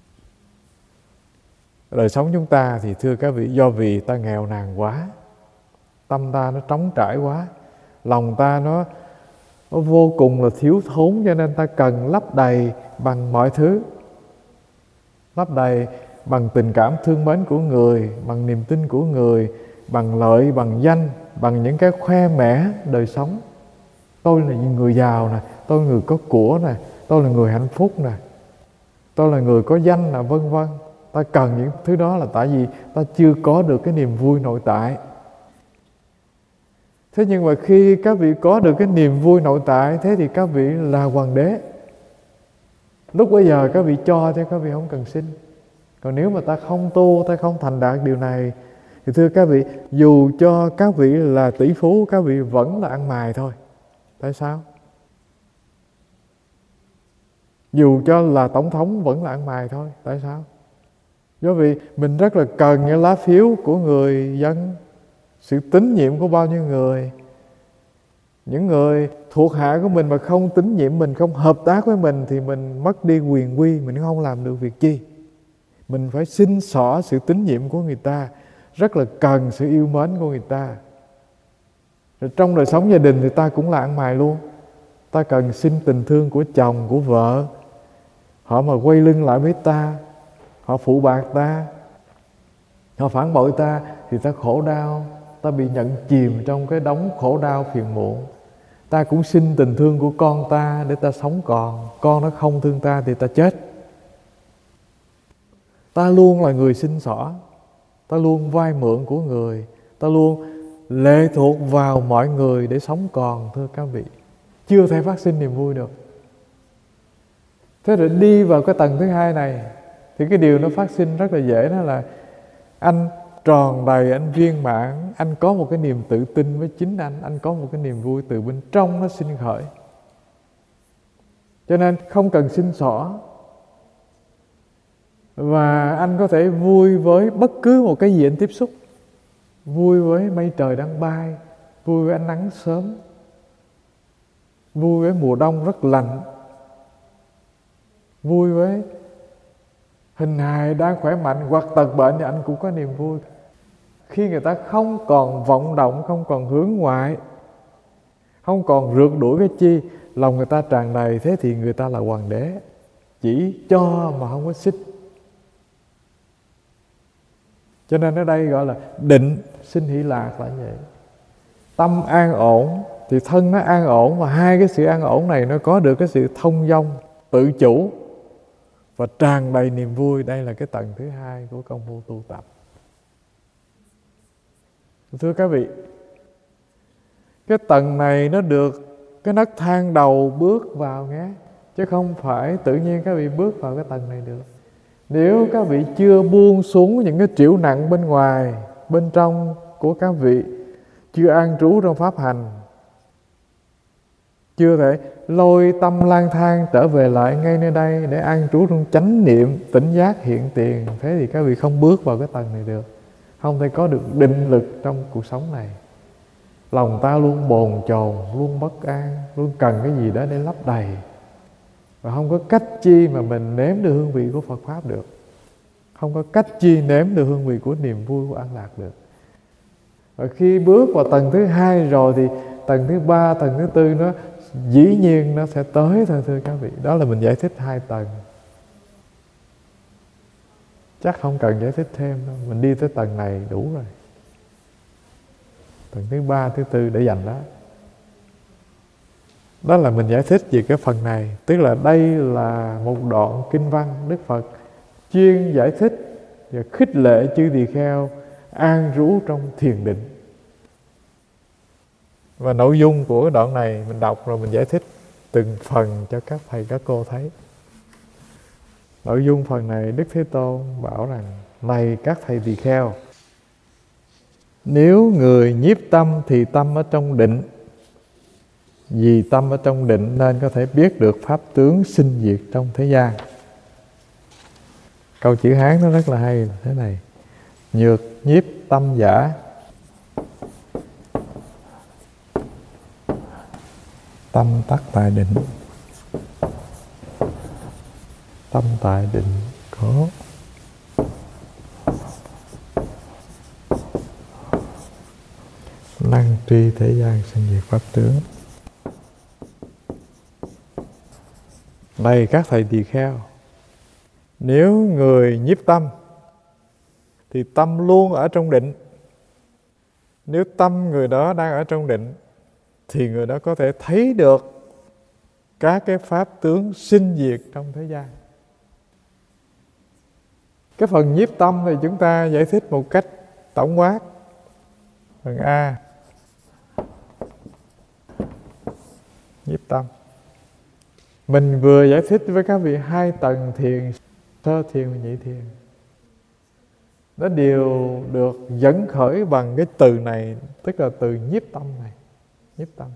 Đời sống chúng ta thì thưa các vị, do vì ta nghèo nàn quá, tâm ta nó trống trải quá, lòng ta nó vô cùng là thiếu thốn, cho nên ta cần lấp đầy bằng mọi thứ. Lấp đầy bằng tình cảm thương mến của người, bằng niềm tin của người, bằng lợi, bằng danh, bằng những cái khoe mẽ đời sống. Tôi là người giàu nè, tôi là người có của nè, tôi là người hạnh phúc nè, tôi là người có danh nè, vân vân. Ta cần những thứ đó là tại vì ta chưa có được cái niềm vui nội tại. Thế nhưng mà khi các vị có được cái niềm vui nội tại, thế thì các vị là hoàng đế. Lúc bây giờ các vị cho chứ các vị không cần xin. Còn nếu mà ta không tu, ta không thành đạt điều này, thì thưa các vị, dù cho các vị là tỷ phú, các vị vẫn là ăn mài thôi. Tại sao? Dù cho là tổng thống vẫn là ăn mài thôi. Tại sao? Do vì mình rất là cần những lá phiếu của người dân, sự tín nhiệm của bao nhiêu người. Những người thuộc hạ của mình mà không tín nhiệm mình, không hợp tác với mình, thì mình mất đi quyền quy, mình không làm được việc chi. Mình phải xin xỏ sự tín nhiệm của người ta, rất là cần sự yêu mến của người ta. Rồi trong đời sống gia đình thì ta cũng là ăn mài luôn. Ta cần xin tình thương của chồng, của vợ. Họ mà quay lưng lại với ta, họ phụ bạc ta, họ phản bội ta, thì ta khổ đau, ta bị nhận chìm trong cái đống khổ đau phiền muộn. Ta cũng xin tình thương của con ta để ta sống còn. Con nó không thương ta thì ta chết. Ta luôn là người xin xỏ, ta luôn vay mượn của người, ta luôn lệ thuộc vào mọi người để sống còn. Thưa các vị, chưa thể phát sinh niềm vui được. Thế rồi đi vào cái tầng thứ hai này thì cái điều nó phát sinh rất là dễ, đó là anh tròn đầy, anh viên mãn, anh có một cái niềm tự tin với chính anh có một cái niềm vui từ bên trong nó sinh khởi. Cho nên không cần xin xỏ, và anh có thể vui với bất cứ một cái gì anh tiếp xúc. Vui với mây trời đang bay, vui với ánh nắng sớm, vui với mùa đông rất lạnh, vui với hình hài đang khỏe mạnh hoặc tật bệnh thì anh cũng có niềm vui. Khi người ta không còn vọng động, không còn hướng ngoại, không còn rượt đuổi cái chi, lòng người ta tràn đầy, thế thì người ta là hoàng đế. Chỉ cho mà không có xích. Cho nên ở đây gọi là định sinh hỷ lạc là như vậy. Tâm an ổn thì thân nó an ổn, và hai cái sự an ổn này nó có được cái sự thông dong, tự chủ và tràn đầy niềm vui. Đây là cái tầng thứ hai của công phu tu tập. Thưa các vị, cái tầng này nó được cái nấc thang đầu bước vào nhé, chứ không phải tự nhiên các vị bước vào cái tầng này được. Nếu các vị chưa buông xuống những cái trĩu nặng bên ngoài, bên trong của các vị, chưa an trú trong pháp hành, chưa thể lôi tâm lang thang trở về lại ngay nơi đây để an trú trong chánh niệm tỉnh giác hiện tiền, thế thì các vị không bước vào cái tầng này được, không thể có được định lực trong cuộc sống này. Lòng ta luôn bồn chồn, luôn bất an, luôn cần cái gì đó để lấp đầy, và không có cách chi mà mình nếm được hương vị của Phật Pháp được, không có cách chi nếm được hương vị của niềm vui, của an lạc được. Và khi bước vào tầng thứ hai rồi thì tầng thứ ba, tầng thứ tư nó dĩ nhiên nó sẽ tới thôi, thưa các vị. Đó là mình giải thích 2 tầng, chắc không cần giải thích thêm đâu. Mình đi tới tầng này đủ rồi. Tầng thứ ba, thứ tư để dành đó. Đó là mình giải thích về cái phần này. Tức là đây là một đoạn kinh văn Đức Phật chuyên giải thích và khích lệ chư tỳ kheo an trú trong thiền định. Và nội dung của đoạn này mình đọc rồi mình giải thích từng phần cho các thầy các cô thấy. Nội dung phần này Đức Thế Tôn bảo rằng: này các thầy tỳ kheo, nếu người nhiếp tâm thì tâm ở trong định. Vì tâm ở trong định nên có thể biết được pháp tướng sinh diệt trong thế gian. Câu chữ Hán nó rất là hay thế này: nhược nhiếp tâm giả, tâm tắc tại định. Tâm tại định có năng tri thế gian sinh diệt pháp tướng. Này các thầy tỳ kheo, nếu người nhiếp tâm thì tâm luôn ở trong định. Nếu tâm người đó đang ở trong định thì người đó có thể thấy được các cái pháp tướng sinh diệt trong thế gian. Cái phần nhiếp tâm thì chúng ta giải thích một cách tổng quát. Phần A, nhiếp tâm. Mình vừa giải thích với các vị 2 tầng thiền, sơ thiền và nhị thiền. Nó đều được dẫn khởi bằng cái từ này, tức là từ nhiếp tâm này. Nhiếp tâm.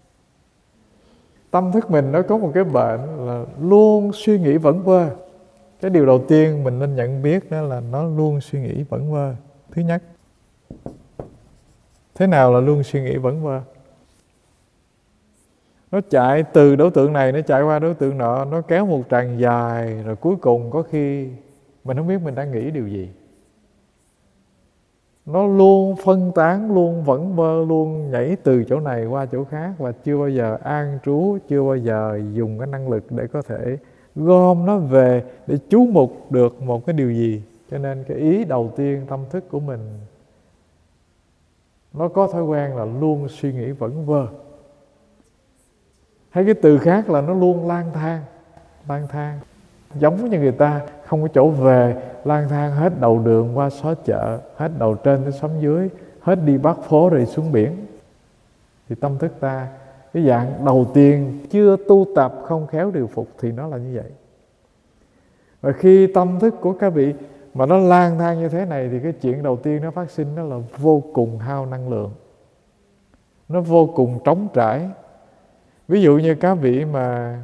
Tâm thức mình nó có một cái bệnh là luôn suy nghĩ vẩn vơ. Cái điều đầu tiên mình nên nhận biết đó là nó luôn suy nghĩ vẩn vơ. Thứ nhất, thế nào là luôn suy nghĩ vẩn vơ? Nó chạy từ đối tượng này, nó chạy qua đối tượng nọ, nó kéo một tràng dài, rồi cuối cùng có khi mình không biết mình đang nghĩ điều gì. Nó luôn phân tán, luôn vẩn vơ, luôn nhảy từ chỗ này qua chỗ khác, và chưa bao giờ an trú, chưa bao giờ dùng cái năng lực để có thể gom nó về để chú mục được một cái điều gì. Cho nên cái ý đầu tiên tâm thức của mình nó có thói quen là luôn suy nghĩ vẩn vơ. Hay cái từ khác là nó luôn lang thang. Lang thang giống như người ta không có chỗ về, lang thang hết đầu đường qua xó chợ, hết đầu trên tới xóm dưới, hết đi Bắc phố rồi xuống biển. Thì tâm thức ta, cái dạng đầu tiên chưa tu tập, không khéo điều phục thì nó là như vậy. Và khi tâm thức của các vị mà nó lang thang như thế này thì cái chuyện đầu tiên nó phát sinh đó là vô cùng hao năng lượng, nó vô cùng trống trải. Ví dụ như các vị mà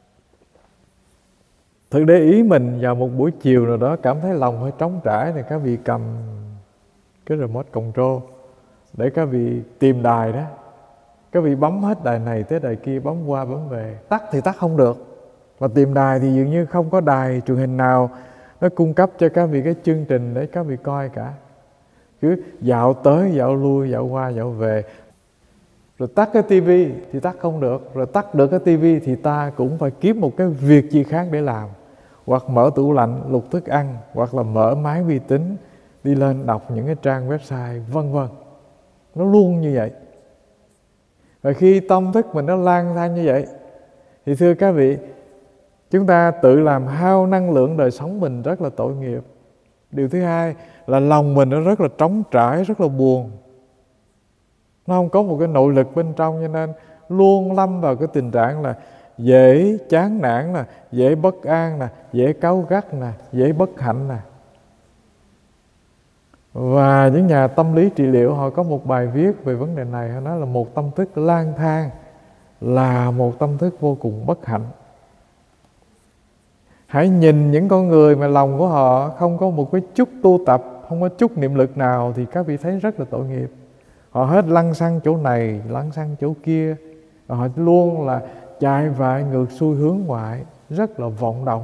thử để ý mình vào một buổi chiều nào đó cảm thấy lòng hơi trống trải thì các vị cầm cái remote control để các vị tìm đài đó. Các vị bấm hết đài này tới đài kia, bấm qua bấm về. Tắt thì tắt không được. Và tìm đài thì dường như không có đài truyền hình nào nó cung cấp cho các vị cái chương trình để các vị coi cả. Cứ dạo tới, dạo lui, dạo qua, dạo về. Rồi tắt cái tivi thì tắt không được. Rồi tắt được cái tivi thì ta cũng phải kiếm một cái việc gì khác để làm. Hoặc mở tủ lạnh, lục thức ăn, hoặc là mở máy vi tính, đi lên đọc những cái trang website, vân vân. Nó luôn như vậy. Và khi tâm thức mình nó lang thang như vậy thì thưa các vị, chúng ta tự làm hao năng lượng đời sống mình, rất là tội nghiệp. Điều thứ hai là lòng mình nó rất là trống trải, rất là buồn. Nó không có một cái nội lực bên trong, cho nên luôn lâm vào cái tình trạng là dễ chán nản nè, dễ bất an nè, dễ cáu gắt nè, dễ bất hạnh nè. Và những nhà tâm lý trị liệu họ có một bài viết về vấn đề này. Họ nói là một tâm thức lang thang là một tâm thức vô cùng bất hạnh. Hãy nhìn những con người mà lòng của họ không có một cái chút tu tập, không có chút niệm lực nào, thì các vị thấy rất là tội nghiệp. Họ hết lăn xăng chỗ này, lăn xăng chỗ kia, họ luôn là chạy vại ngược xuôi hướng ngoại, rất là vọng động.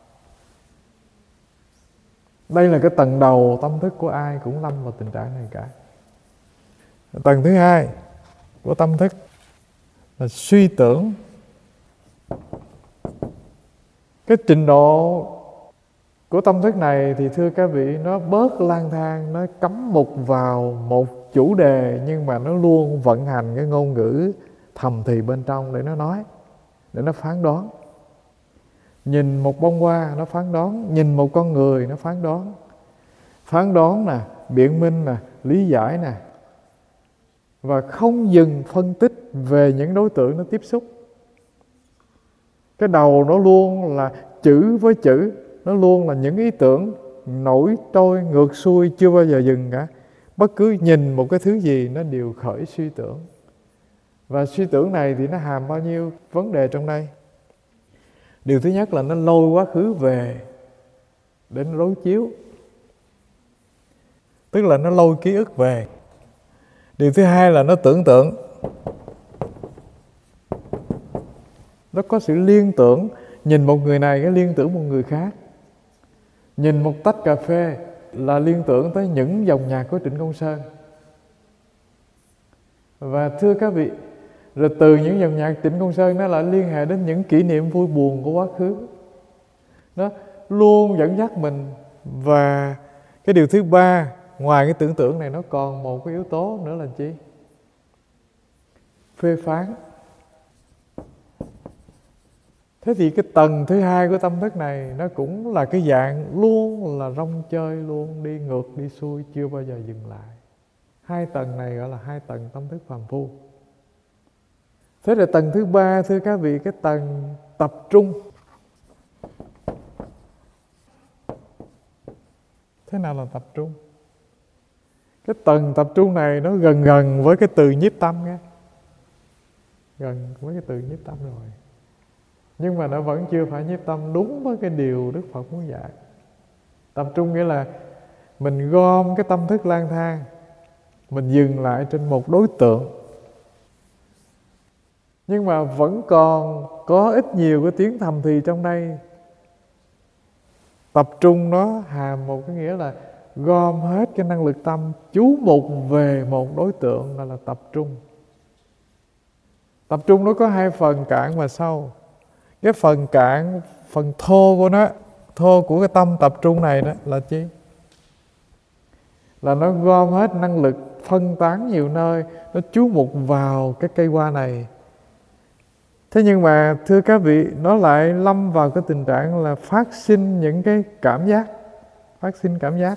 Đây là cái tầng đầu tâm thức của ai cũng lâm vào tình trạng này cả. Tầng thứ hai của tâm thức là suy tưởng. Cái trình độ của tâm thức này thì thưa các vị, nó bớt lang thang, nó cắm mục vào một chủ đề, nhưng mà nó luôn vận hành cái ngôn ngữ thầm thì bên trong để nó nói, để nó phán đoán. Nhìn một bông hoa nó phán đoán, nhìn một con người nó phán đoán. Phán đoán nè, biện minh nè, lý giải nè. Và không dừng phân tích về những đối tượng nó tiếp xúc. Cái đầu nó luôn là chữ với chữ, nó luôn là những ý tưởng nổi trôi ngược xuôi, chưa bao giờ dừng cả. Bất cứ nhìn một cái thứ gì nó đều khởi suy tưởng. Và suy tưởng này thì nó hàm bao nhiêu vấn đề trong đây. Điều thứ nhất là nó lôi quá khứ về để nó đối chiếu, tức là nó lôi ký ức về. Điều thứ hai là nó tưởng tượng. Nó có sự liên tưởng. Nhìn một người này cái liên tưởng một người khác. Nhìn một tách cà phê là liên tưởng tới những dòng nhạc của Trịnh Công Sơn. Và thưa các vị, rồi từ những dòng nhạc Trịnh Công Sơn nó lại liên hệ đến những kỷ niệm vui buồn của quá khứ. Nó luôn dẫn dắt mình. Và cái điều thứ ba, ngoài cái tưởng tượng này, nó còn một cái yếu tố nữa là chi? Phê phán. Thế thì cái tầng thứ hai của tâm thức này nó cũng là cái dạng luôn là rong chơi, luôn đi ngược đi xuôi, chưa bao giờ dừng lại. Hai tầng này gọi là hai tầng tâm thức phàm phu. Thế là tầng thứ ba, thưa các vị, cái tầng tập trung. Thế nào là tập trung? Cái tầng tập trung này nó gần với cái từ nhiếp tâm nghe. Gần với cái từ nhiếp tâm rồi. Nhưng mà nó vẫn chưa phải nhiếp tâm đúng với cái điều Đức Phật muốn dạy. Tập trung nghĩa là mình gom cái tâm thức lang thang, mình dừng lại trên một đối tượng. Nhưng mà vẫn còn có ít nhiều cái tiếng thầm thì trong đây. Tập trung nó hàm một cái nghĩa là gom hết cái năng lực tâm, chú mục về một đối tượng, gọi là tập trung. Tập trung nó có hai phần cạn và sâu. Cái phần cạn, phần thô của nó, thô của cái tâm tập trung này đó là chi? Là nó gom hết năng lực phân tán nhiều nơi, nó chú mục vào cái cây hoa này. Thế nhưng mà thưa các vị, nó lại lâm vào cái tình trạng là phát sinh những cái cảm giác. Phát sinh cảm giác.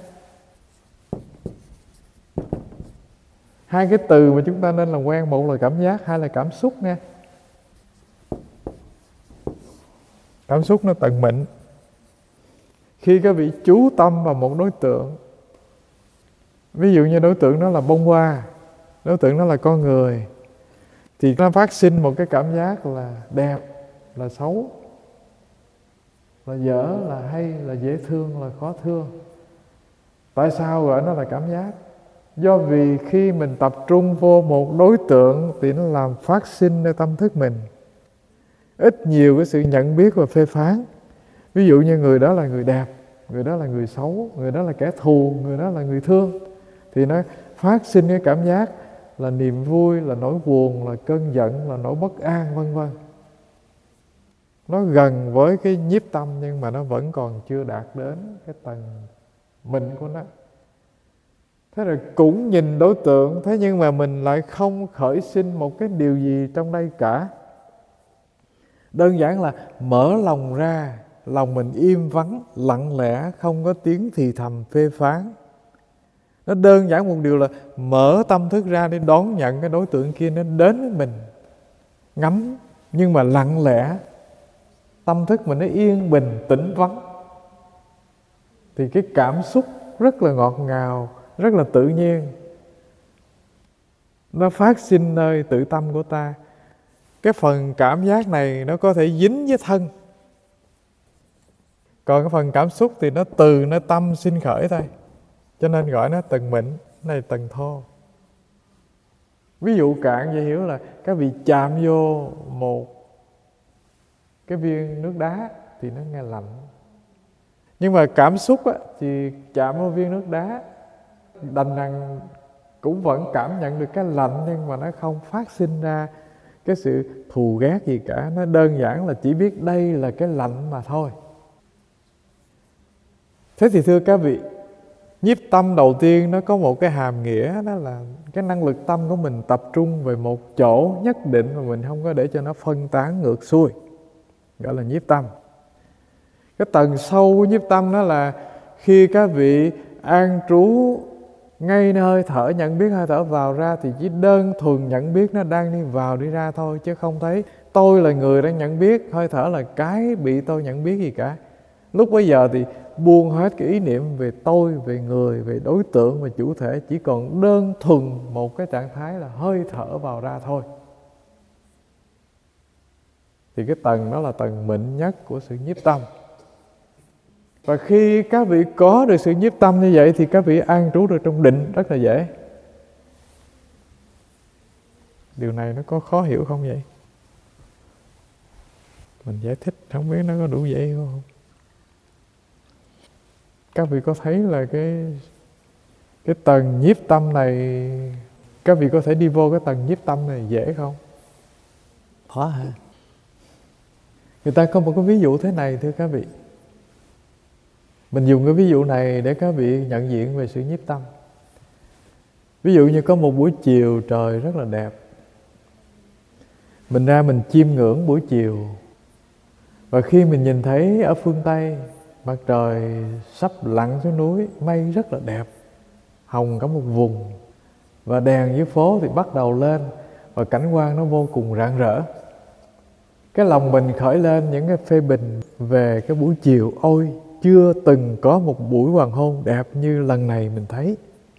Hai cái từ mà chúng ta nên làm quen, một là cảm giác, hai là cảm xúc nha. Cảm xúc nó tận mệnh. Khi các vị chú tâm vào một đối tượng, ví dụ như đối tượng đó là bông hoa, đối tượng đó là con người, thì nó phát sinh một cái cảm giác là đẹp, là xấu, là dở, là hay, là dễ thương, là khó thương. Tại sao gọi nó là cảm giác? Do vì khi mình tập trung vô một đối tượng thì nó làm phát sinhในtâm thức mình ít nhiều cái sự nhận biết và phê phán. Ví dụ như người đó là người đẹp, người đó là người xấu, người đó là kẻ thù, người đó là người thương, thì nó phát sinh cái cảm giác là niềm vui, là nỗi buồn, là cơn giận, là nỗi bất an, vân vân. Nó gần với cái nhiếp tâm nhưng mà nó vẫn còn chưa đạt đến cái tầng mệnh của nó. Thế rồi cũng nhìn đối tượng, thế nhưng mà mình lại không khởi sinh một cái điều gì trong đây cả. Đơn giản là mở lòng ra, lòng mình im vắng, lặng lẽ, không có tiếng thì thầm phê phán. Nó đơn giản một điều là mở tâm thức ra để đón nhận cái đối tượng kia nó đến với mình. Ngắm nhưng mà lặng lẽ, tâm thức mình nó yên bình, tĩnh vắng. Thì cái cảm xúc rất là ngọt ngào, rất là tự nhiên. Nó phát sinh nơi tự tâm của ta. Cái phần cảm giác này nó có thể dính với thân, còn cái phần cảm xúc thì nó từ nơi tâm sinh khởi thôi. Cho nên gọi nó tầng mịn, này tầng thô. Ví dụ cạn dễ hiểu là các vị chạm vô một cái viên nước đá thì nó nghe lạnh. Nhưng mà cảm xúc á, thì chạm vào viên nước đá đành rằng cũng vẫn cảm nhận được cái lạnh, nhưng mà nó không phát sinh ra cái sự thù ghét gì cả. Nó đơn giản là chỉ biết đây là cái lạnh mà thôi. Thế thì thưa các vị, nhiếp tâm đầu tiên nó có một cái hàm nghĩa, đó là cái năng lực tâm của mình tập trung về một chỗ nhất định mà mình không có để cho nó phân tán ngược xuôi, gọi là nhiếp tâm. Cái tầng sâu của nhiếp tâm đó là khi các vị an trú ngay nơi hơi thở, nhận biết hơi thở vào ra, thì chỉ đơn thuần nhận biết nó đang đi vào đi ra thôi, chứ không thấy tôi là người đang nhận biết, hơi thở là cái bị tôi nhận biết gì cả. Lúc bấy giờ thì buông hết cái ý niệm về tôi, về người, về đối tượng, về chủ thể, chỉ còn đơn thuần một cái trạng thái là hơi thở vào ra thôi. Thì cái tầng đó là tầng mịn nhất của sự nhiếp tâm. Và khi các vị có được sự nhiếp tâm như vậy thì các vị an trú được trong định rất là dễ. Điều này nó có khó hiểu không vậy? Mình giải thích không biết nó có đủ dễ không? Các vị có thấy là cái tầng nhiếp tâm này, các vị có thể đi vô cái tầng nhiếp tâm này dễ không? Khó hả? Người ta có một cái ví dụ thế này thưa các vị. Mình dùng cái ví dụ này để các vị nhận diện về sự nhiếp tâm. Ví dụ như có một buổi chiều trời rất là đẹp, mình ra mình chiêm ngưỡng buổi chiều. Và khi mình nhìn thấy ở phương Tây mặt trời sắp lặn xuống núi, mây rất là đẹp, hồng cả một vùng, và đèn dưới phố thì bắt đầu lên, và cảnh quan nó vô cùng rạng rỡ. Cái lòng mình khởi lên những cái phê bình về cái buổi chiều. Ôi, chưa từng có một buổi hoàng hôn đẹp như lần này mình thấy.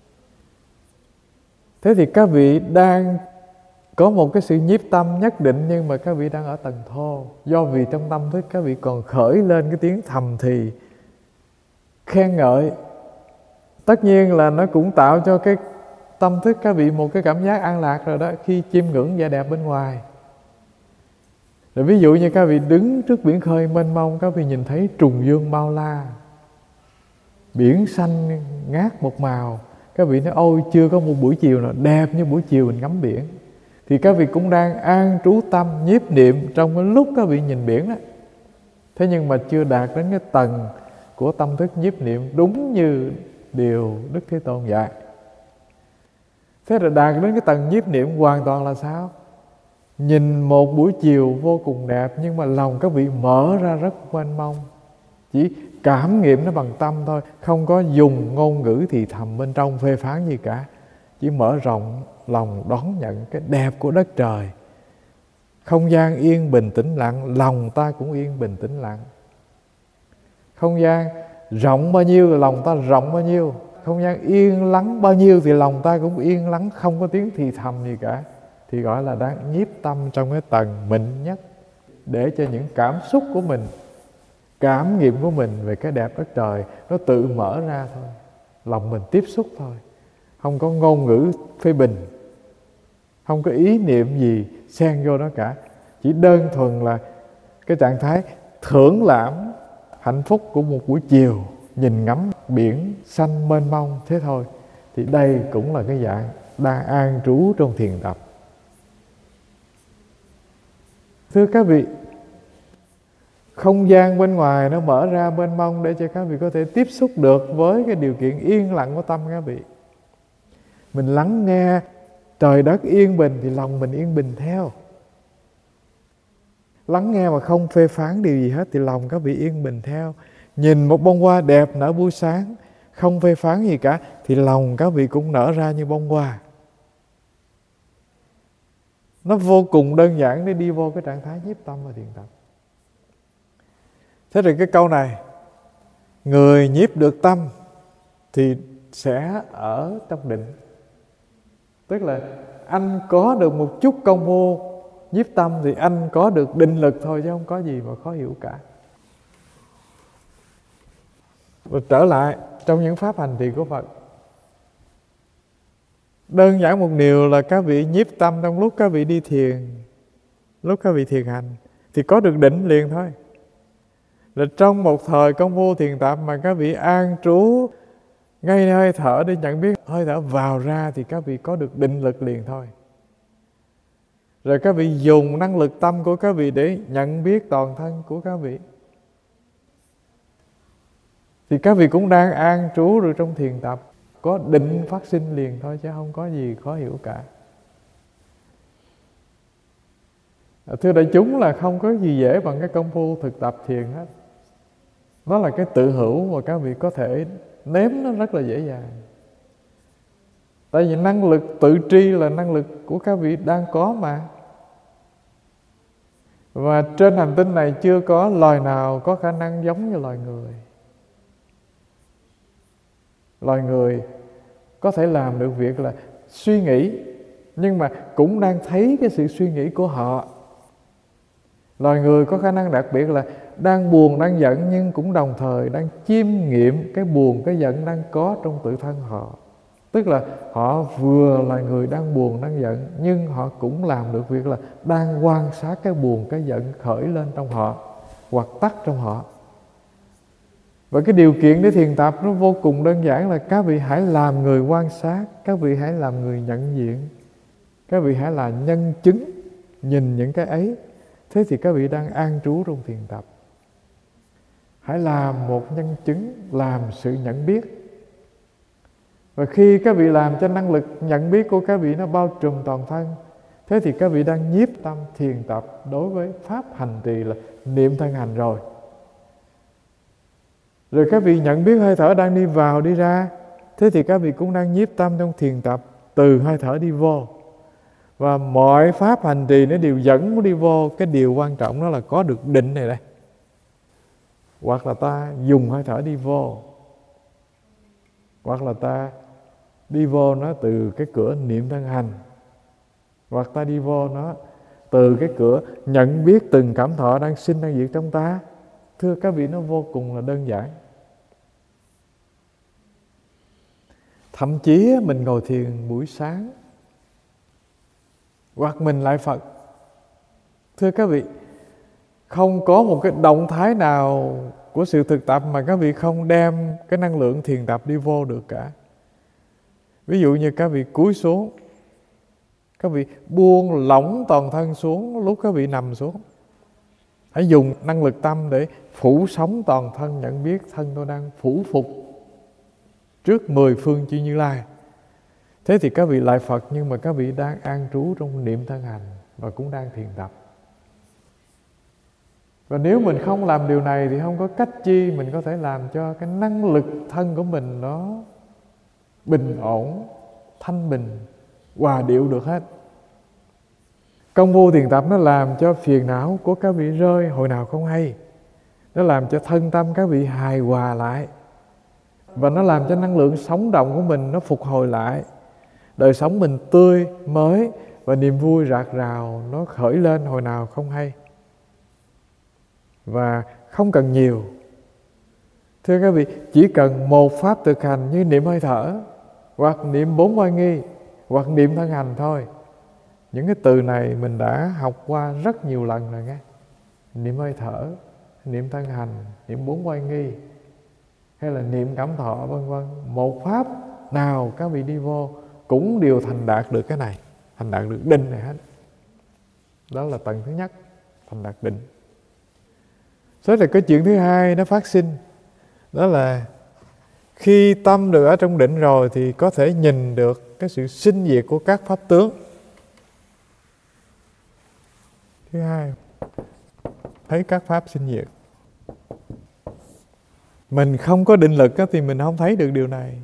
Thế thì các vị đang có một cái sự nhiếp tâm nhất định, nhưng mà các vị đang ở tầng thô. Do vì trong tâm thức các vị còn khởi lên cái tiếng thầm thì khen ngợi. Tất nhiên là nó cũng tạo cho cái tâm thức các vị một cái cảm giác an lạc rồi đó, khi chiêm ngưỡng vẻ đẹp bên ngoài. Rồi ví dụ như các vị đứng trước biển khơi mênh mông, các vị nhìn thấy trùng dương bao la, biển xanh ngát một màu. Các vị nói ôi, chưa có một buổi chiều nào đẹp như buổi chiều mình ngắm biển. Thì các vị cũng đang an trú tâm nhiếp niệm trong cái lúc các vị nhìn biển đó. Thế nhưng mà chưa đạt đến cái tầng của tâm thức nhiếp niệm đúng như điều Đức Thế Tôn dạy. Thế rồi đạt đến cái tầng nhiếp niệm hoàn toàn là sao? Nhìn một buổi chiều vô cùng đẹp, nhưng mà lòng các vị mở ra rất mênh mông. Chỉ cảm nghiệm nó bằng tâm thôi, không có dùng ngôn ngữ thì thầm bên trong phê phán gì cả. Chỉ mở rộng lòng đón nhận cái đẹp của đất trời. Không gian yên bình tĩnh lặng, lòng ta cũng yên bình tĩnh lặng. Không gian rộng bao nhiêu, lòng ta rộng bao nhiêu. Không gian yên lắng bao nhiêu thì lòng ta cũng yên lắng, không có tiếng thì thầm gì cả. Thì gọi là đang nhiếp tâm trong cái tầng mịn nhất, để cho những cảm xúc của mình, cảm nghiệm của mình về cái đẹp đất trời nó tự mở ra thôi. Lòng mình tiếp xúc thôi, không có ngôn ngữ phê bình, không có ý niệm gì xen vô đó cả. Chỉ đơn thuần là cái trạng thái thưởng lãm hạnh phúc của một buổi chiều, nhìn ngắm biển xanh mênh mông thế thôi. Thì đây cũng là cái dạng đang an trú trong thiền tập. Thưa các vị, không gian bên ngoài nó mở ra mênh mông để cho các vị có thể tiếp xúc được với cái điều kiện yên lặng của tâm các vị. Mình lắng nghe trời đất yên bình thì lòng mình yên bình theo. Lắng nghe mà không phê phán điều gì hết thì lòng các vị yên bình theo. Nhìn một bông hoa đẹp nở buổi sáng, không phê phán gì cả, thì lòng các vị cũng nở ra như bông hoa. Nó vô cùng đơn giản để đi vô cái trạng thái nhiếp tâm và thiền tập. Thế rồi cái câu này, người nhiếp được tâm thì sẽ ở trong định. Tức là anh có được một chút công phu nhiếp tâm thì anh có được định lực thôi, chứ không có gì mà khó hiểu cả. Và trở lại trong những pháp hành trì của Phật, đơn giản một điều là các vị nhiếp tâm trong lúc các vị đi thiền, lúc các vị thiền hành thì có được định liền thôi. Là trong một thời công phu thiền tập mà các vị an trú ngay hơi thở để nhận biết hơi thở vào ra thì các vị có được định lực liền thôi. Rồi các vị dùng năng lực tâm của các vị để nhận biết toàn thân của các vị, thì các vị cũng đang an trú rồi trong thiền tập, có định phát sinh liền thôi, chứ không có gì khó hiểu cả. Thưa đại chúng, là không có gì dễ bằng cái công phu thực tập thiền hết. Nó là cái tự hữu mà các vị có thể nếm nó rất là dễ dàng. Tại vì năng lực tự tri là năng lực của các vị đang có mà. Và trên hành tinh này chưa có loài nào có khả năng giống như loài người. Loài người có thể làm được việc là suy nghĩ, nhưng mà cũng đang thấy cái sự suy nghĩ của họ. Loài người có khả năng đặc biệt là đang buồn, đang giận, nhưng cũng đồng thời đang chiêm nghiệm cái buồn, cái giận đang có trong tự thân họ. Tức là họ vừa là người đang buồn, đang giận, nhưng họ cũng làm được việc là đang quan sát cái buồn, cái giận khởi lên trong họ hoặc tắt trong họ. Và cái điều kiện để thiền tập nó vô cùng đơn giản là các vị hãy làm người quan sát, các vị hãy làm người nhận diện, các vị hãy là nhân chứng nhìn những cái ấy. Thế thì các vị đang an trú trong thiền tập. Hãy làm một nhân chứng, làm sự nhận biết. Và khi các vị làm cho năng lực nhận biết của các vị nó bao trùm toàn thân, thế thì các vị đang nhiếp tâm thiền tập đối với pháp hành trì là niệm thân hành rồi. Rồi các vị nhận biết hơi thở đang đi vào đi ra, thế thì các vị cũng đang nhiếp tâm trong thiền tập từ hơi thở đi vô. Và mọi pháp hành trì nó đều dẫn đi vô. Cái điều quan trọng đó là có được định này đây. Hoặc là ta dùng hơi thở đi vô, hoặc là ta đi vô nó từ cái cửa niệm thân hành, hoặc ta đi vô nó từ cái cửa nhận biết từng cảm thọ đang sinh đang diệt trong ta. Thưa các vị, nó vô cùng là đơn giản. Thậm chí mình ngồi thiền buổi sáng, hoặc mình lại Phật, thưa các vị, không có một cái động thái nào của sự thực tập mà các vị không đem cái năng lượng thiền tập đi vô được cả. Ví dụ như các vị cúi xuống, các vị buông lỏng toàn thân xuống lúc các vị nằm xuống. Hãy dùng năng lực tâm để phủ sóng toàn thân, nhận biết thân tôi đang phủ phục trước 10 phương chư Như Lai. Thế thì các vị lại Phật, nhưng mà các vị đang an trú trong niệm thân hành và cũng đang thiền tập. Và nếu mình không làm điều này thì không có cách chi mình có thể làm cho cái năng lực thân của mình nó bình ổn, thanh bình, hòa điệu được hết. Công phu thiền tập nó làm cho phiền não của các vị rơi hồi nào không hay. Nó làm cho thân tâm các vị hài hòa lại. Và nó làm cho năng lượng sống động của mình nó phục hồi lại. Đời sống mình tươi, mới và niềm vui rạc rào nó khởi lên hồi nào không hay. Và không cần nhiều. Thưa các vị, chỉ cần một pháp thực hành như niệm hơi thở, hoặc niệm 4 oai nghi, hoặc niệm thân hành thôi. Những cái từ này mình đã học qua rất nhiều lần rồi nghe. Niệm hơi thở, niệm thân hành, niệm 4 oai nghi, hay là niệm cảm thọ vân vân. Một pháp nào các vị đi vô cũng đều thành đạt được cái này, thành đạt được định này hết. Đó là tầng thứ nhất, thành đạt định. Thế là cái chuyện thứ hai nó phát sinh. Đó là khi tâm được ở trong định rồi thì có thể nhìn được cái sự sinh diệt của các pháp tướng. Thứ hai, thấy các pháp sinh diệt. Mình không có định lực thì mình không thấy được điều này.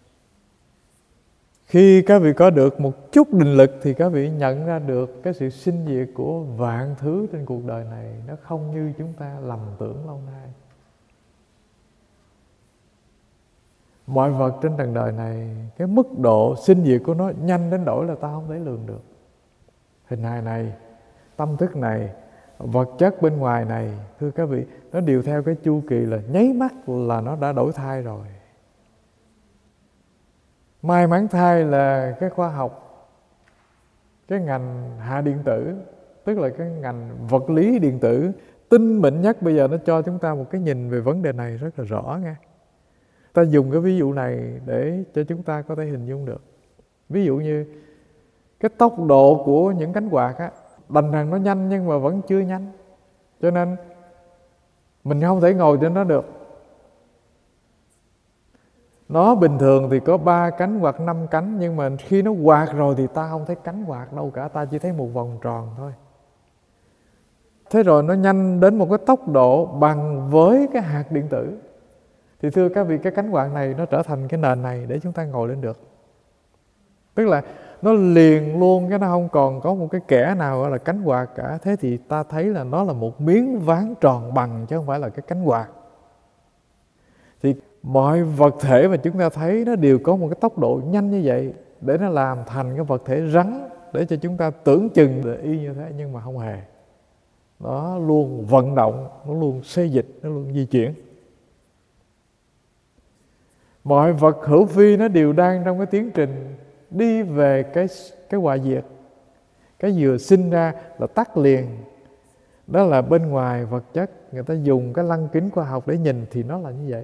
Khi các vị có được một chút định lực thì các vị nhận ra được cái sự sinh diệt của vạn thứ trên cuộc đời này nó không như chúng ta lầm tưởng lâu nay. Mọi vật trên trần đời này, cái mức độ sinh diệt của nó nhanh đến nỗi là ta không thể lường được. Hình hài này, tâm thức này, vật chất bên ngoài này, thưa các vị, nó đều theo cái chu kỳ là nháy mắt là nó đã đổi thay rồi. May mắn thay là cái khoa học, cái ngành hạ điện tử, tức là cái ngành vật lý điện tử tinh mịn nhất bây giờ, nó cho chúng ta một cái nhìn về vấn đề này rất là rõ nghe. Ta dùng cái ví dụ này để cho chúng ta có thể hình dung được. Ví dụ như cái tốc độ của những cánh quạt á, đành rằng nó nhanh nhưng mà vẫn chưa nhanh, cho nên mình không thể ngồi trên nó được. Nó bình thường thì có 3 cánh hoặc 5 cánh, nhưng mà khi nó quạt rồi thì ta không thấy cánh quạt đâu cả, ta chỉ thấy một vòng tròn thôi. Thế rồi nó nhanh đến một cái tốc độ bằng với cái hạt điện tử, thì thưa các vị, cái cánh quạt này nó trở thành cái nền này để chúng ta ngồi lên được. Tức là nó liền luôn, cái nó không còn có một cái kẽ nào gọi là cánh quạt cả. Thế thì ta thấy là nó là một miếng ván tròn bằng, chứ không phải là cái cánh quạt. Thì mọi vật thể mà chúng ta thấy nó đều có một cái tốc độ nhanh như vậy để nó làm thành cái vật thể rắn, để cho chúng ta tưởng chừng là y như thế, nhưng mà không hề. Nó luôn vận động, nó luôn xê dịch, nó luôn di chuyển. Mọi vật hữu vi nó đều đang trong cái tiến trình đi về cái hoại diệt. Cái vừa sinh ra là tắt liền. Đó là bên ngoài vật chất, người ta dùng cái lăng kính khoa học để nhìn thì nó là như vậy.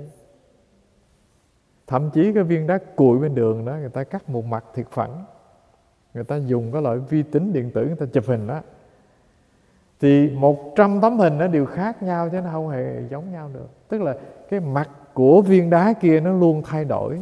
Thậm chí cái viên đá cuội bên đường đó, người ta cắt một mặt thiệt phẳng, người ta dùng cái loại vi tính điện tử, người ta chụp hình đó, thì 100 tấm hình nó đều khác nhau chứ nó không hề giống nhau được. Tức là cái mặt của viên đá kia nó luôn thay đổi.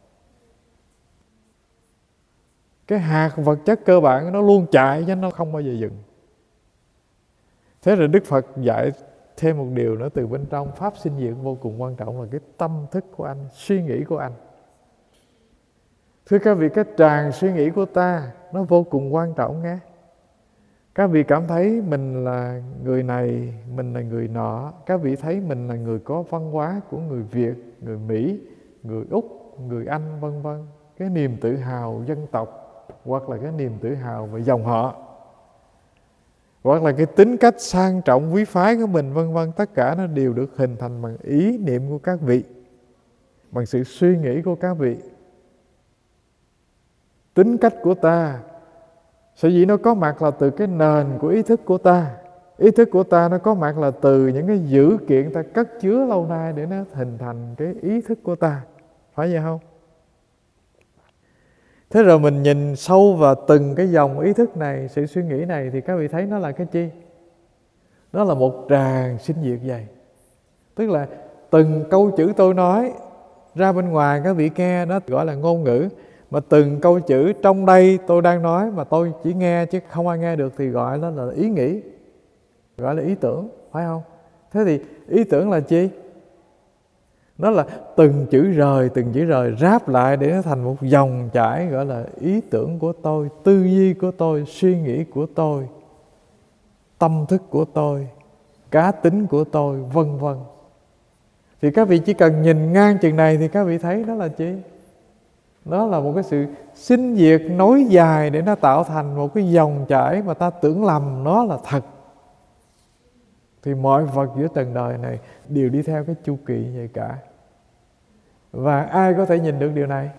Cái hạt vật chất cơ bản nó luôn chạy chứ nó không bao giờ dừng. Thế rồi Đức Phật dạy thêm một điều nữa từ bên trong pháp sinh diệt vô cùng quan trọng là cái tâm thức của anh, suy nghĩ của anh. Thưa các vị, cái tràng suy nghĩ của ta nó vô cùng quan trọng nghe. Các vị cảm thấy mình là người này, mình là người nọ. Các vị thấy mình là người có văn hóa của người Việt, người Mỹ, người Úc, người Anh, vân vân. Cái niềm tự hào dân tộc, hoặc là cái niềm tự hào về dòng họ, hoặc là cái tính cách sang trọng quý phái của mình, vân vân. Tất cả nó đều được hình thành bằng ý niệm của các vị, bằng sự suy nghĩ của các vị. Tính cách của ta sở dĩ nó có mặt là từ cái nền của ý thức của ta. Ý thức của ta nó có mặt là từ những cái dữ kiện ta cất chứa lâu nay để nó hình thành cái ý thức của ta. Phải vậy không? Thế rồi mình nhìn sâu vào từng cái dòng ý thức này, sự suy nghĩ này, thì các vị thấy nó là cái chi? Nó là một tràng sinh diệt vậy. Tức là từng câu chữ tôi nói ra bên ngoài các vị nghe, nó gọi là ngôn ngữ. Mà từng câu chữ trong đây tôi đang nói mà tôi chỉ nghe chứ không ai nghe được thì gọi nó là ý nghĩ, gọi là ý tưởng, phải không? Thế thì ý tưởng là chi? Nó là từng chữ rời ráp lại để nó thành một dòng chảy, gọi là ý tưởng của tôi, tư duy của tôi, suy nghĩ của tôi, tâm thức của tôi, cá tính của tôi, vân vân. Thì các vị chỉ cần nhìn ngang chừng này thì các vị thấy đó là chi? Nó là một cái sự sinh diệt nối dài để nó tạo thành một cái dòng chảy mà ta tưởng lầm nó là thật. Thì mọi vật giữa trần đời này đều đi theo cái chu kỳ như vậy cả. Và ai có thể nhìn được điều này?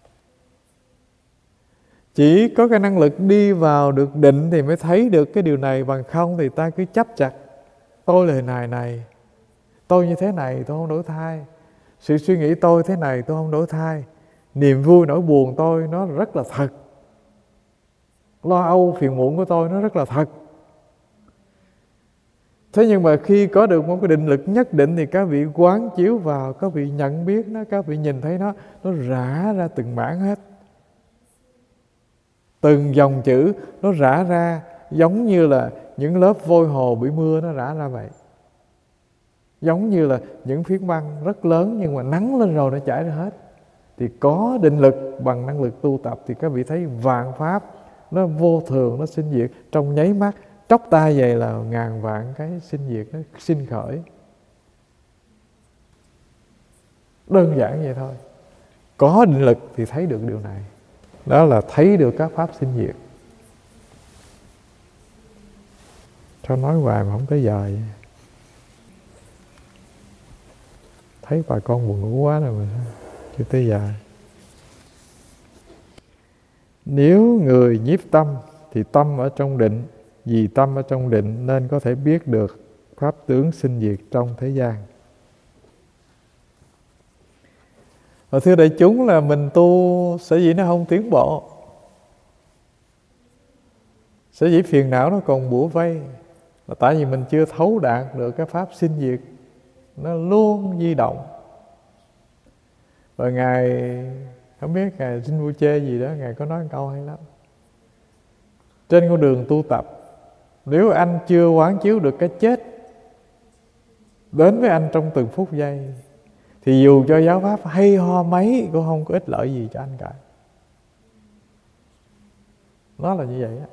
Chỉ có cái năng lực đi vào được định thì mới thấy được cái điều này, bằng không thì ta cứ chấp chặt. Tôi là hình hài này, tôi như thế này, tôi không đổi thay. Sự suy nghĩ tôi thế này, tôi không đổi thay. Niềm vui nỗi buồn tôi nó rất là thật. Lo âu phiền muộn của tôi nó rất là thật. Thế nhưng mà khi có được một cái định lực nhất định thì các vị quán chiếu vào, các vị nhận biết nó, các vị nhìn thấy nó rã ra từng mảng hết. Từng dòng chữ nó rã ra giống như là những lớp vôi hồ bị mưa nó rã ra vậy. Giống như là những phiến băng rất lớn nhưng mà nắng lên rồi nó chảy ra hết. Thì có định lực bằng năng lực tu tập thì các vị thấy vạn pháp nó vô thường, nó sinh diệt trong nháy mắt. Chốc tay vậy là ngàn vạn cái sinh diệt nó sinh khởi. Đơn giản vậy thôi. có định lực thì thấy được điều này. Đó là thấy được các pháp sinh diệt. Sao nói hoài mà không tới giờ vậy? Thấy bà con buồn ngủ quá rồi mà chưa tới giờ. Nếu người nhiếp tâm thì tâm ở trong định, vì tâm ở trong định nên có thể biết được pháp tướng sinh diệt trong thế gian. Và thưa đại chúng, là mình tu sở dĩ nó không tiến bộ, sở dĩ phiền não nó còn bủa vây, là tại vì mình chưa thấu đạt được cái pháp sinh diệt, nó luôn di động. Và Ngài, không biết Ngài Rinpoche gì đó, Ngài có nói một câu hay lắm. Trên con đường tu tập, nếu anh chưa quán chiếu được cái chết đến với anh trong từng phút giây, thì dù cho giáo pháp hay ho mấy cũng không có ích lợi gì cho anh cả. Nó là như vậy á.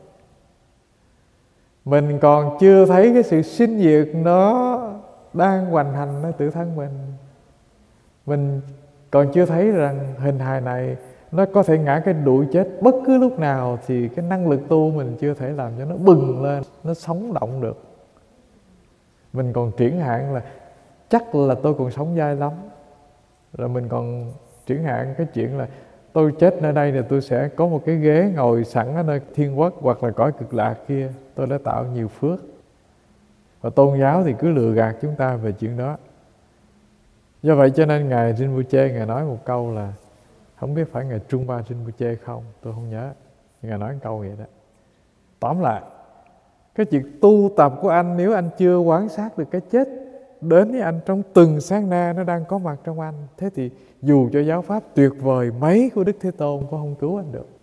Mình còn chưa thấy cái sự sinh diệt nó đang hoành hành ở tự thân mình. Mình còn chưa thấy rằng hình hài này nó có thể ngã cái đuổi chết bất cứ lúc nào, thì cái năng lực tu mình chưa thể làm cho nó bừng lên, nó sống động được. Mình còn triển hạn là chắc là tôi còn sống dai lắm. Rồi mình còn triển hạn cái chuyện là tôi chết nơi đây thì tôi sẽ có một cái ghế ngồi sẵn ở nơi thiên quốc hoặc là cõi cực lạc kia. Tôi đã tạo nhiều phước. Và tôn giáo thì cứ lừa gạt chúng ta về chuyện đó. Do vậy cho nên Ngài Rinpoche, Ngài nói một câu là, không biết phải Ngài Trungpa Rinpoche không, tôi không nhớ, Ngài nói một câu vậy đó. Tóm lại, cái chuyện tu tập của anh, nếu anh chưa quán sát được cái chết đến với anh trong từng sát na nó đang có mặt trong anh, thế thì dù cho giáo pháp tuyệt vời mấy của Đức Thế Tôn cũng không cứu anh được.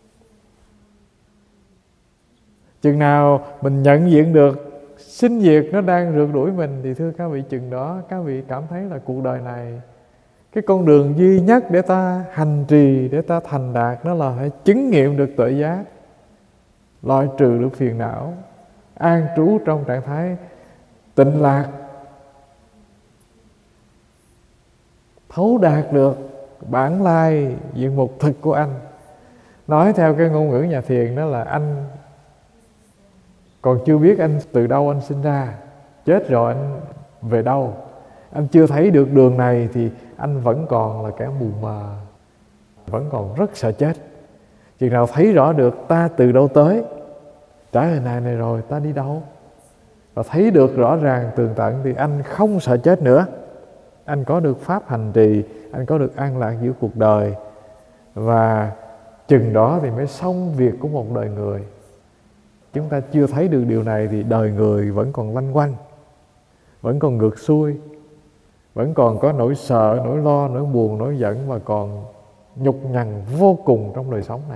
Chừng nào mình nhận diện được sinh diệt nó đang rượt đuổi mình, thì thưa các vị, chừng đó các vị cảm thấy là cuộc đời này, cái con đường duy nhất để ta hành trì, để ta thành đạt, đó là phải chứng nghiệm được tuệ giác, loại trừ được phiền não, an trú trong trạng thái tịnh lạc, thấu đạt được bản lai diện mục thực của anh. Nói theo cái ngôn ngữ nhà thiền đó là anh còn chưa biết anh từ đâu anh sinh ra, chết rồi anh về đâu. Anh chưa thấy được đường này thì anh vẫn còn là kẻ mù mờ, vẫn còn rất sợ chết. Chừng nào thấy rõ được ta từ đâu tới, trả lời này rồi ta đi đâu, và thấy được rõ ràng tường tận, thì anh không sợ chết nữa. Anh có được pháp hành trì, anh có được an lạc giữa cuộc đời. Và chừng đó thì mới xong việc của một đời người. Chúng ta chưa thấy được điều này thì đời người vẫn còn lanh quanh, vẫn còn ngược xuôi, vẫn còn có nỗi sợ, nỗi lo, nỗi buồn, nỗi giận, và còn nhục nhằn vô cùng trong đời sống này.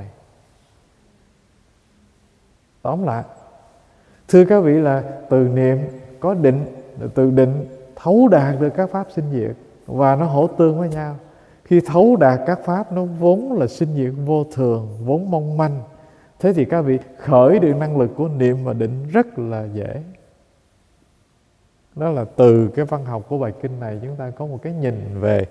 Tóm lại, thưa các vị, là từ niệm có định, từ định thấu đạt được các pháp sinh diệt, và nó hỗ tương với nhau. Khi thấu đạt các pháp, nó vốn là sinh diệt vô thường, vốn mong manh, thế thì các vị khởi được năng lực của niệm và định rất là dễ. Đó là từ cái văn học của bài kinh này chúng ta có một cái nhìn về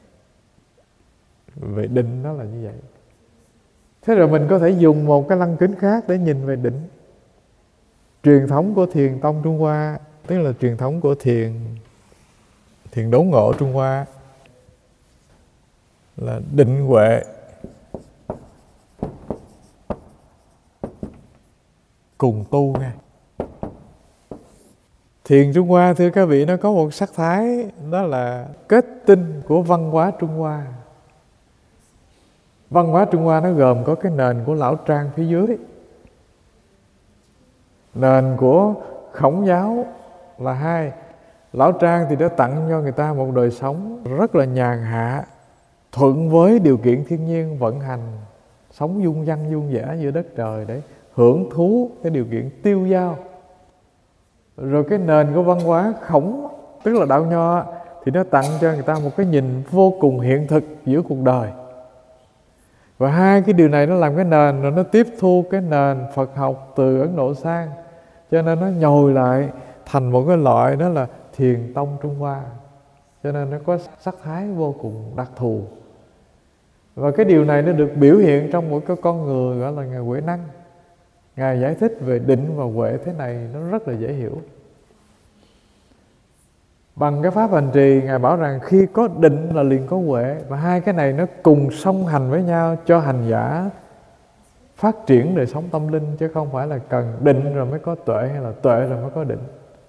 định, đó là như vậy. Thế rồi mình có thể dùng một cái lăng kính khác để nhìn về định. Truyền thống của thiền tông Trung Hoa, tức là truyền thống của thiền đốn ngộ Trung Hoa, là định huệ cùng tu nha. Thiền Trung Hoa, thưa các vị, nó có một sắc thái, đó là kết tinh của văn hóa Trung Hoa. Văn hóa Trung Hoa nó gồm có cái nền của Lão Trang phía dưới, nền của Khổng giáo là hai. Lão Trang thì đã tặng cho người ta một đời sống rất là nhàn hạ, thuận với điều kiện thiên nhiên vận hành, sống dung dăng dung dã giữa đất trời để hưởng thú cái điều kiện tiêu dao. Rồi cái nền của văn hóa Khổng, tức là Đạo Nho, thì nó tặng cho người ta một cái nhìn vô cùng hiện thực giữa cuộc đời. Và hai cái điều này nó làm cái nền, rồi nó tiếp thu cái nền Phật học từ Ấn Độ sang, cho nên nó nhồi lại thành một cái loại, đó là Thiền tông Trung Hoa. Cho nên nó có sắc thái vô cùng đặc thù. Và cái điều này nó được biểu hiện trong mỗi cái con người gọi là Ngài Huệ Năng. Ngài giải thích về định và huệ thế này nó rất là dễ hiểu. Bằng cái pháp hành trì, Ngài bảo rằng khi có định là liền có huệ, và hai cái này nó cùng song hành với nhau cho hành giả phát triển đời sống tâm linh, chứ không phải là cần định rồi mới có tuệ, hay là tuệ rồi mới có định.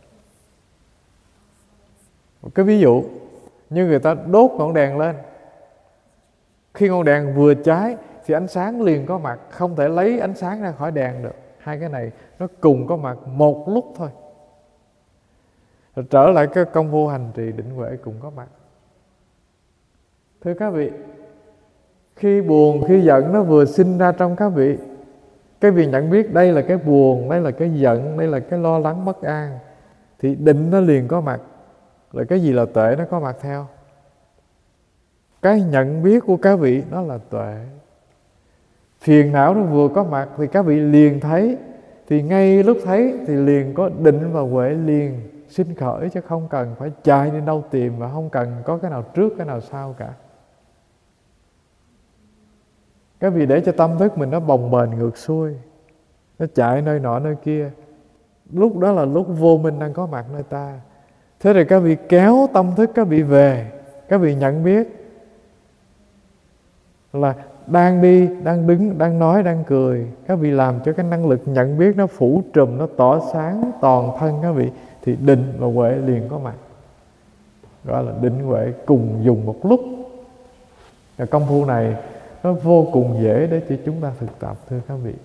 Một cái ví dụ như người ta đốt ngọn đèn lên, khi ngọn đèn vừa cháy thì ánh sáng liền có mặt, không thể lấy ánh sáng ra khỏi đèn được. Hai cái này nó cùng có mặt một lúc thôi. Rồi trở lại cái công phu hành trì định huệ cùng có mặt. Thưa các vị, khi buồn, khi giận nó vừa sinh ra trong các vị nhận biết đây là cái buồn, đây là cái giận, đây là cái lo lắng bất an, thì định nó liền có mặt. Rồi cái gì là tuệ nó có mặt theo. Cái nhận biết của các vị đó là tuệ. Phiền não nó vừa có mặt thì các vị liền thấy, thì ngay lúc thấy thì liền có định và huệ liền sinh khởi, chứ không cần phải chạy đi đâu tìm, và không cần có cái nào trước cái nào sau cả. Các vị để cho tâm thức mình nó bồng bềnh ngược xuôi, nó chạy nơi nọ nơi kia, lúc đó là lúc vô minh đang có mặt nơi ta. Thế rồi các vị kéo tâm thức các vị về, các vị nhận biết là đang đi, đang đứng, đang nói, đang cười. Các vị làm cho cái năng lực nhận biết nó phủ trùm, nó tỏ sáng toàn thân các vị, thì định và huệ liền có mặt. Gọi là định huệ cùng dùng một lúc. Và công phu này nó vô cùng dễ để cho chúng ta thực tập, thưa các vị.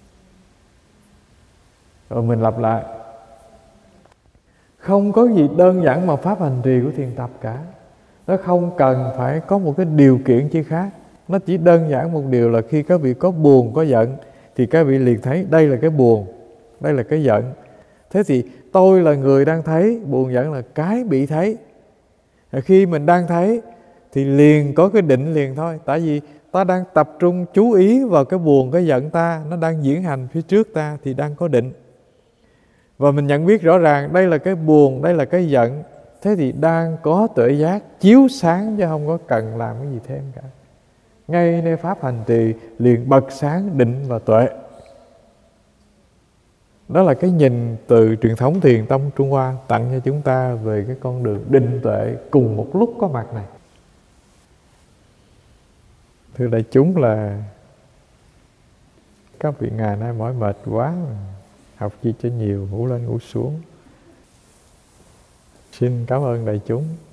Rồi mình lặp lại, không có gì đơn giản mà pháp hành trì của thiền tập cả. Nó không cần phải có một cái điều kiện chi khác. Nó chỉ đơn giản một điều là khi các vị có buồn, có giận, thì các vị liền thấy đây là cái buồn, đây là cái giận. Thế thì tôi là người đang thấy, buồn giận là cái bị thấy. Khi mình đang thấy thì liền có cái định liền thôi. Tại vì ta đang tập trung chú ý vào cái buồn, cái giận ta, nó đang diễn hành phía trước ta, thì đang có định. Và mình nhận biết rõ ràng đây là cái buồn, đây là cái giận, thế thì đang có tuệ giác chiếu sáng, chứ không có cần làm cái gì thêm cả. Ngay nơi pháp hành trì liền bật sáng định và tuệ. Đó là cái nhìn từ truyền thống thiền tông Trung Hoa tặng cho chúng ta về cái con đường định tuệ cùng một lúc có mặt này. Thưa đại chúng, là các vị ngày nay mỏi mệt quá, học chi cho nhiều, ngủ lên ngủ xuống. Xin cảm ơn đại chúng.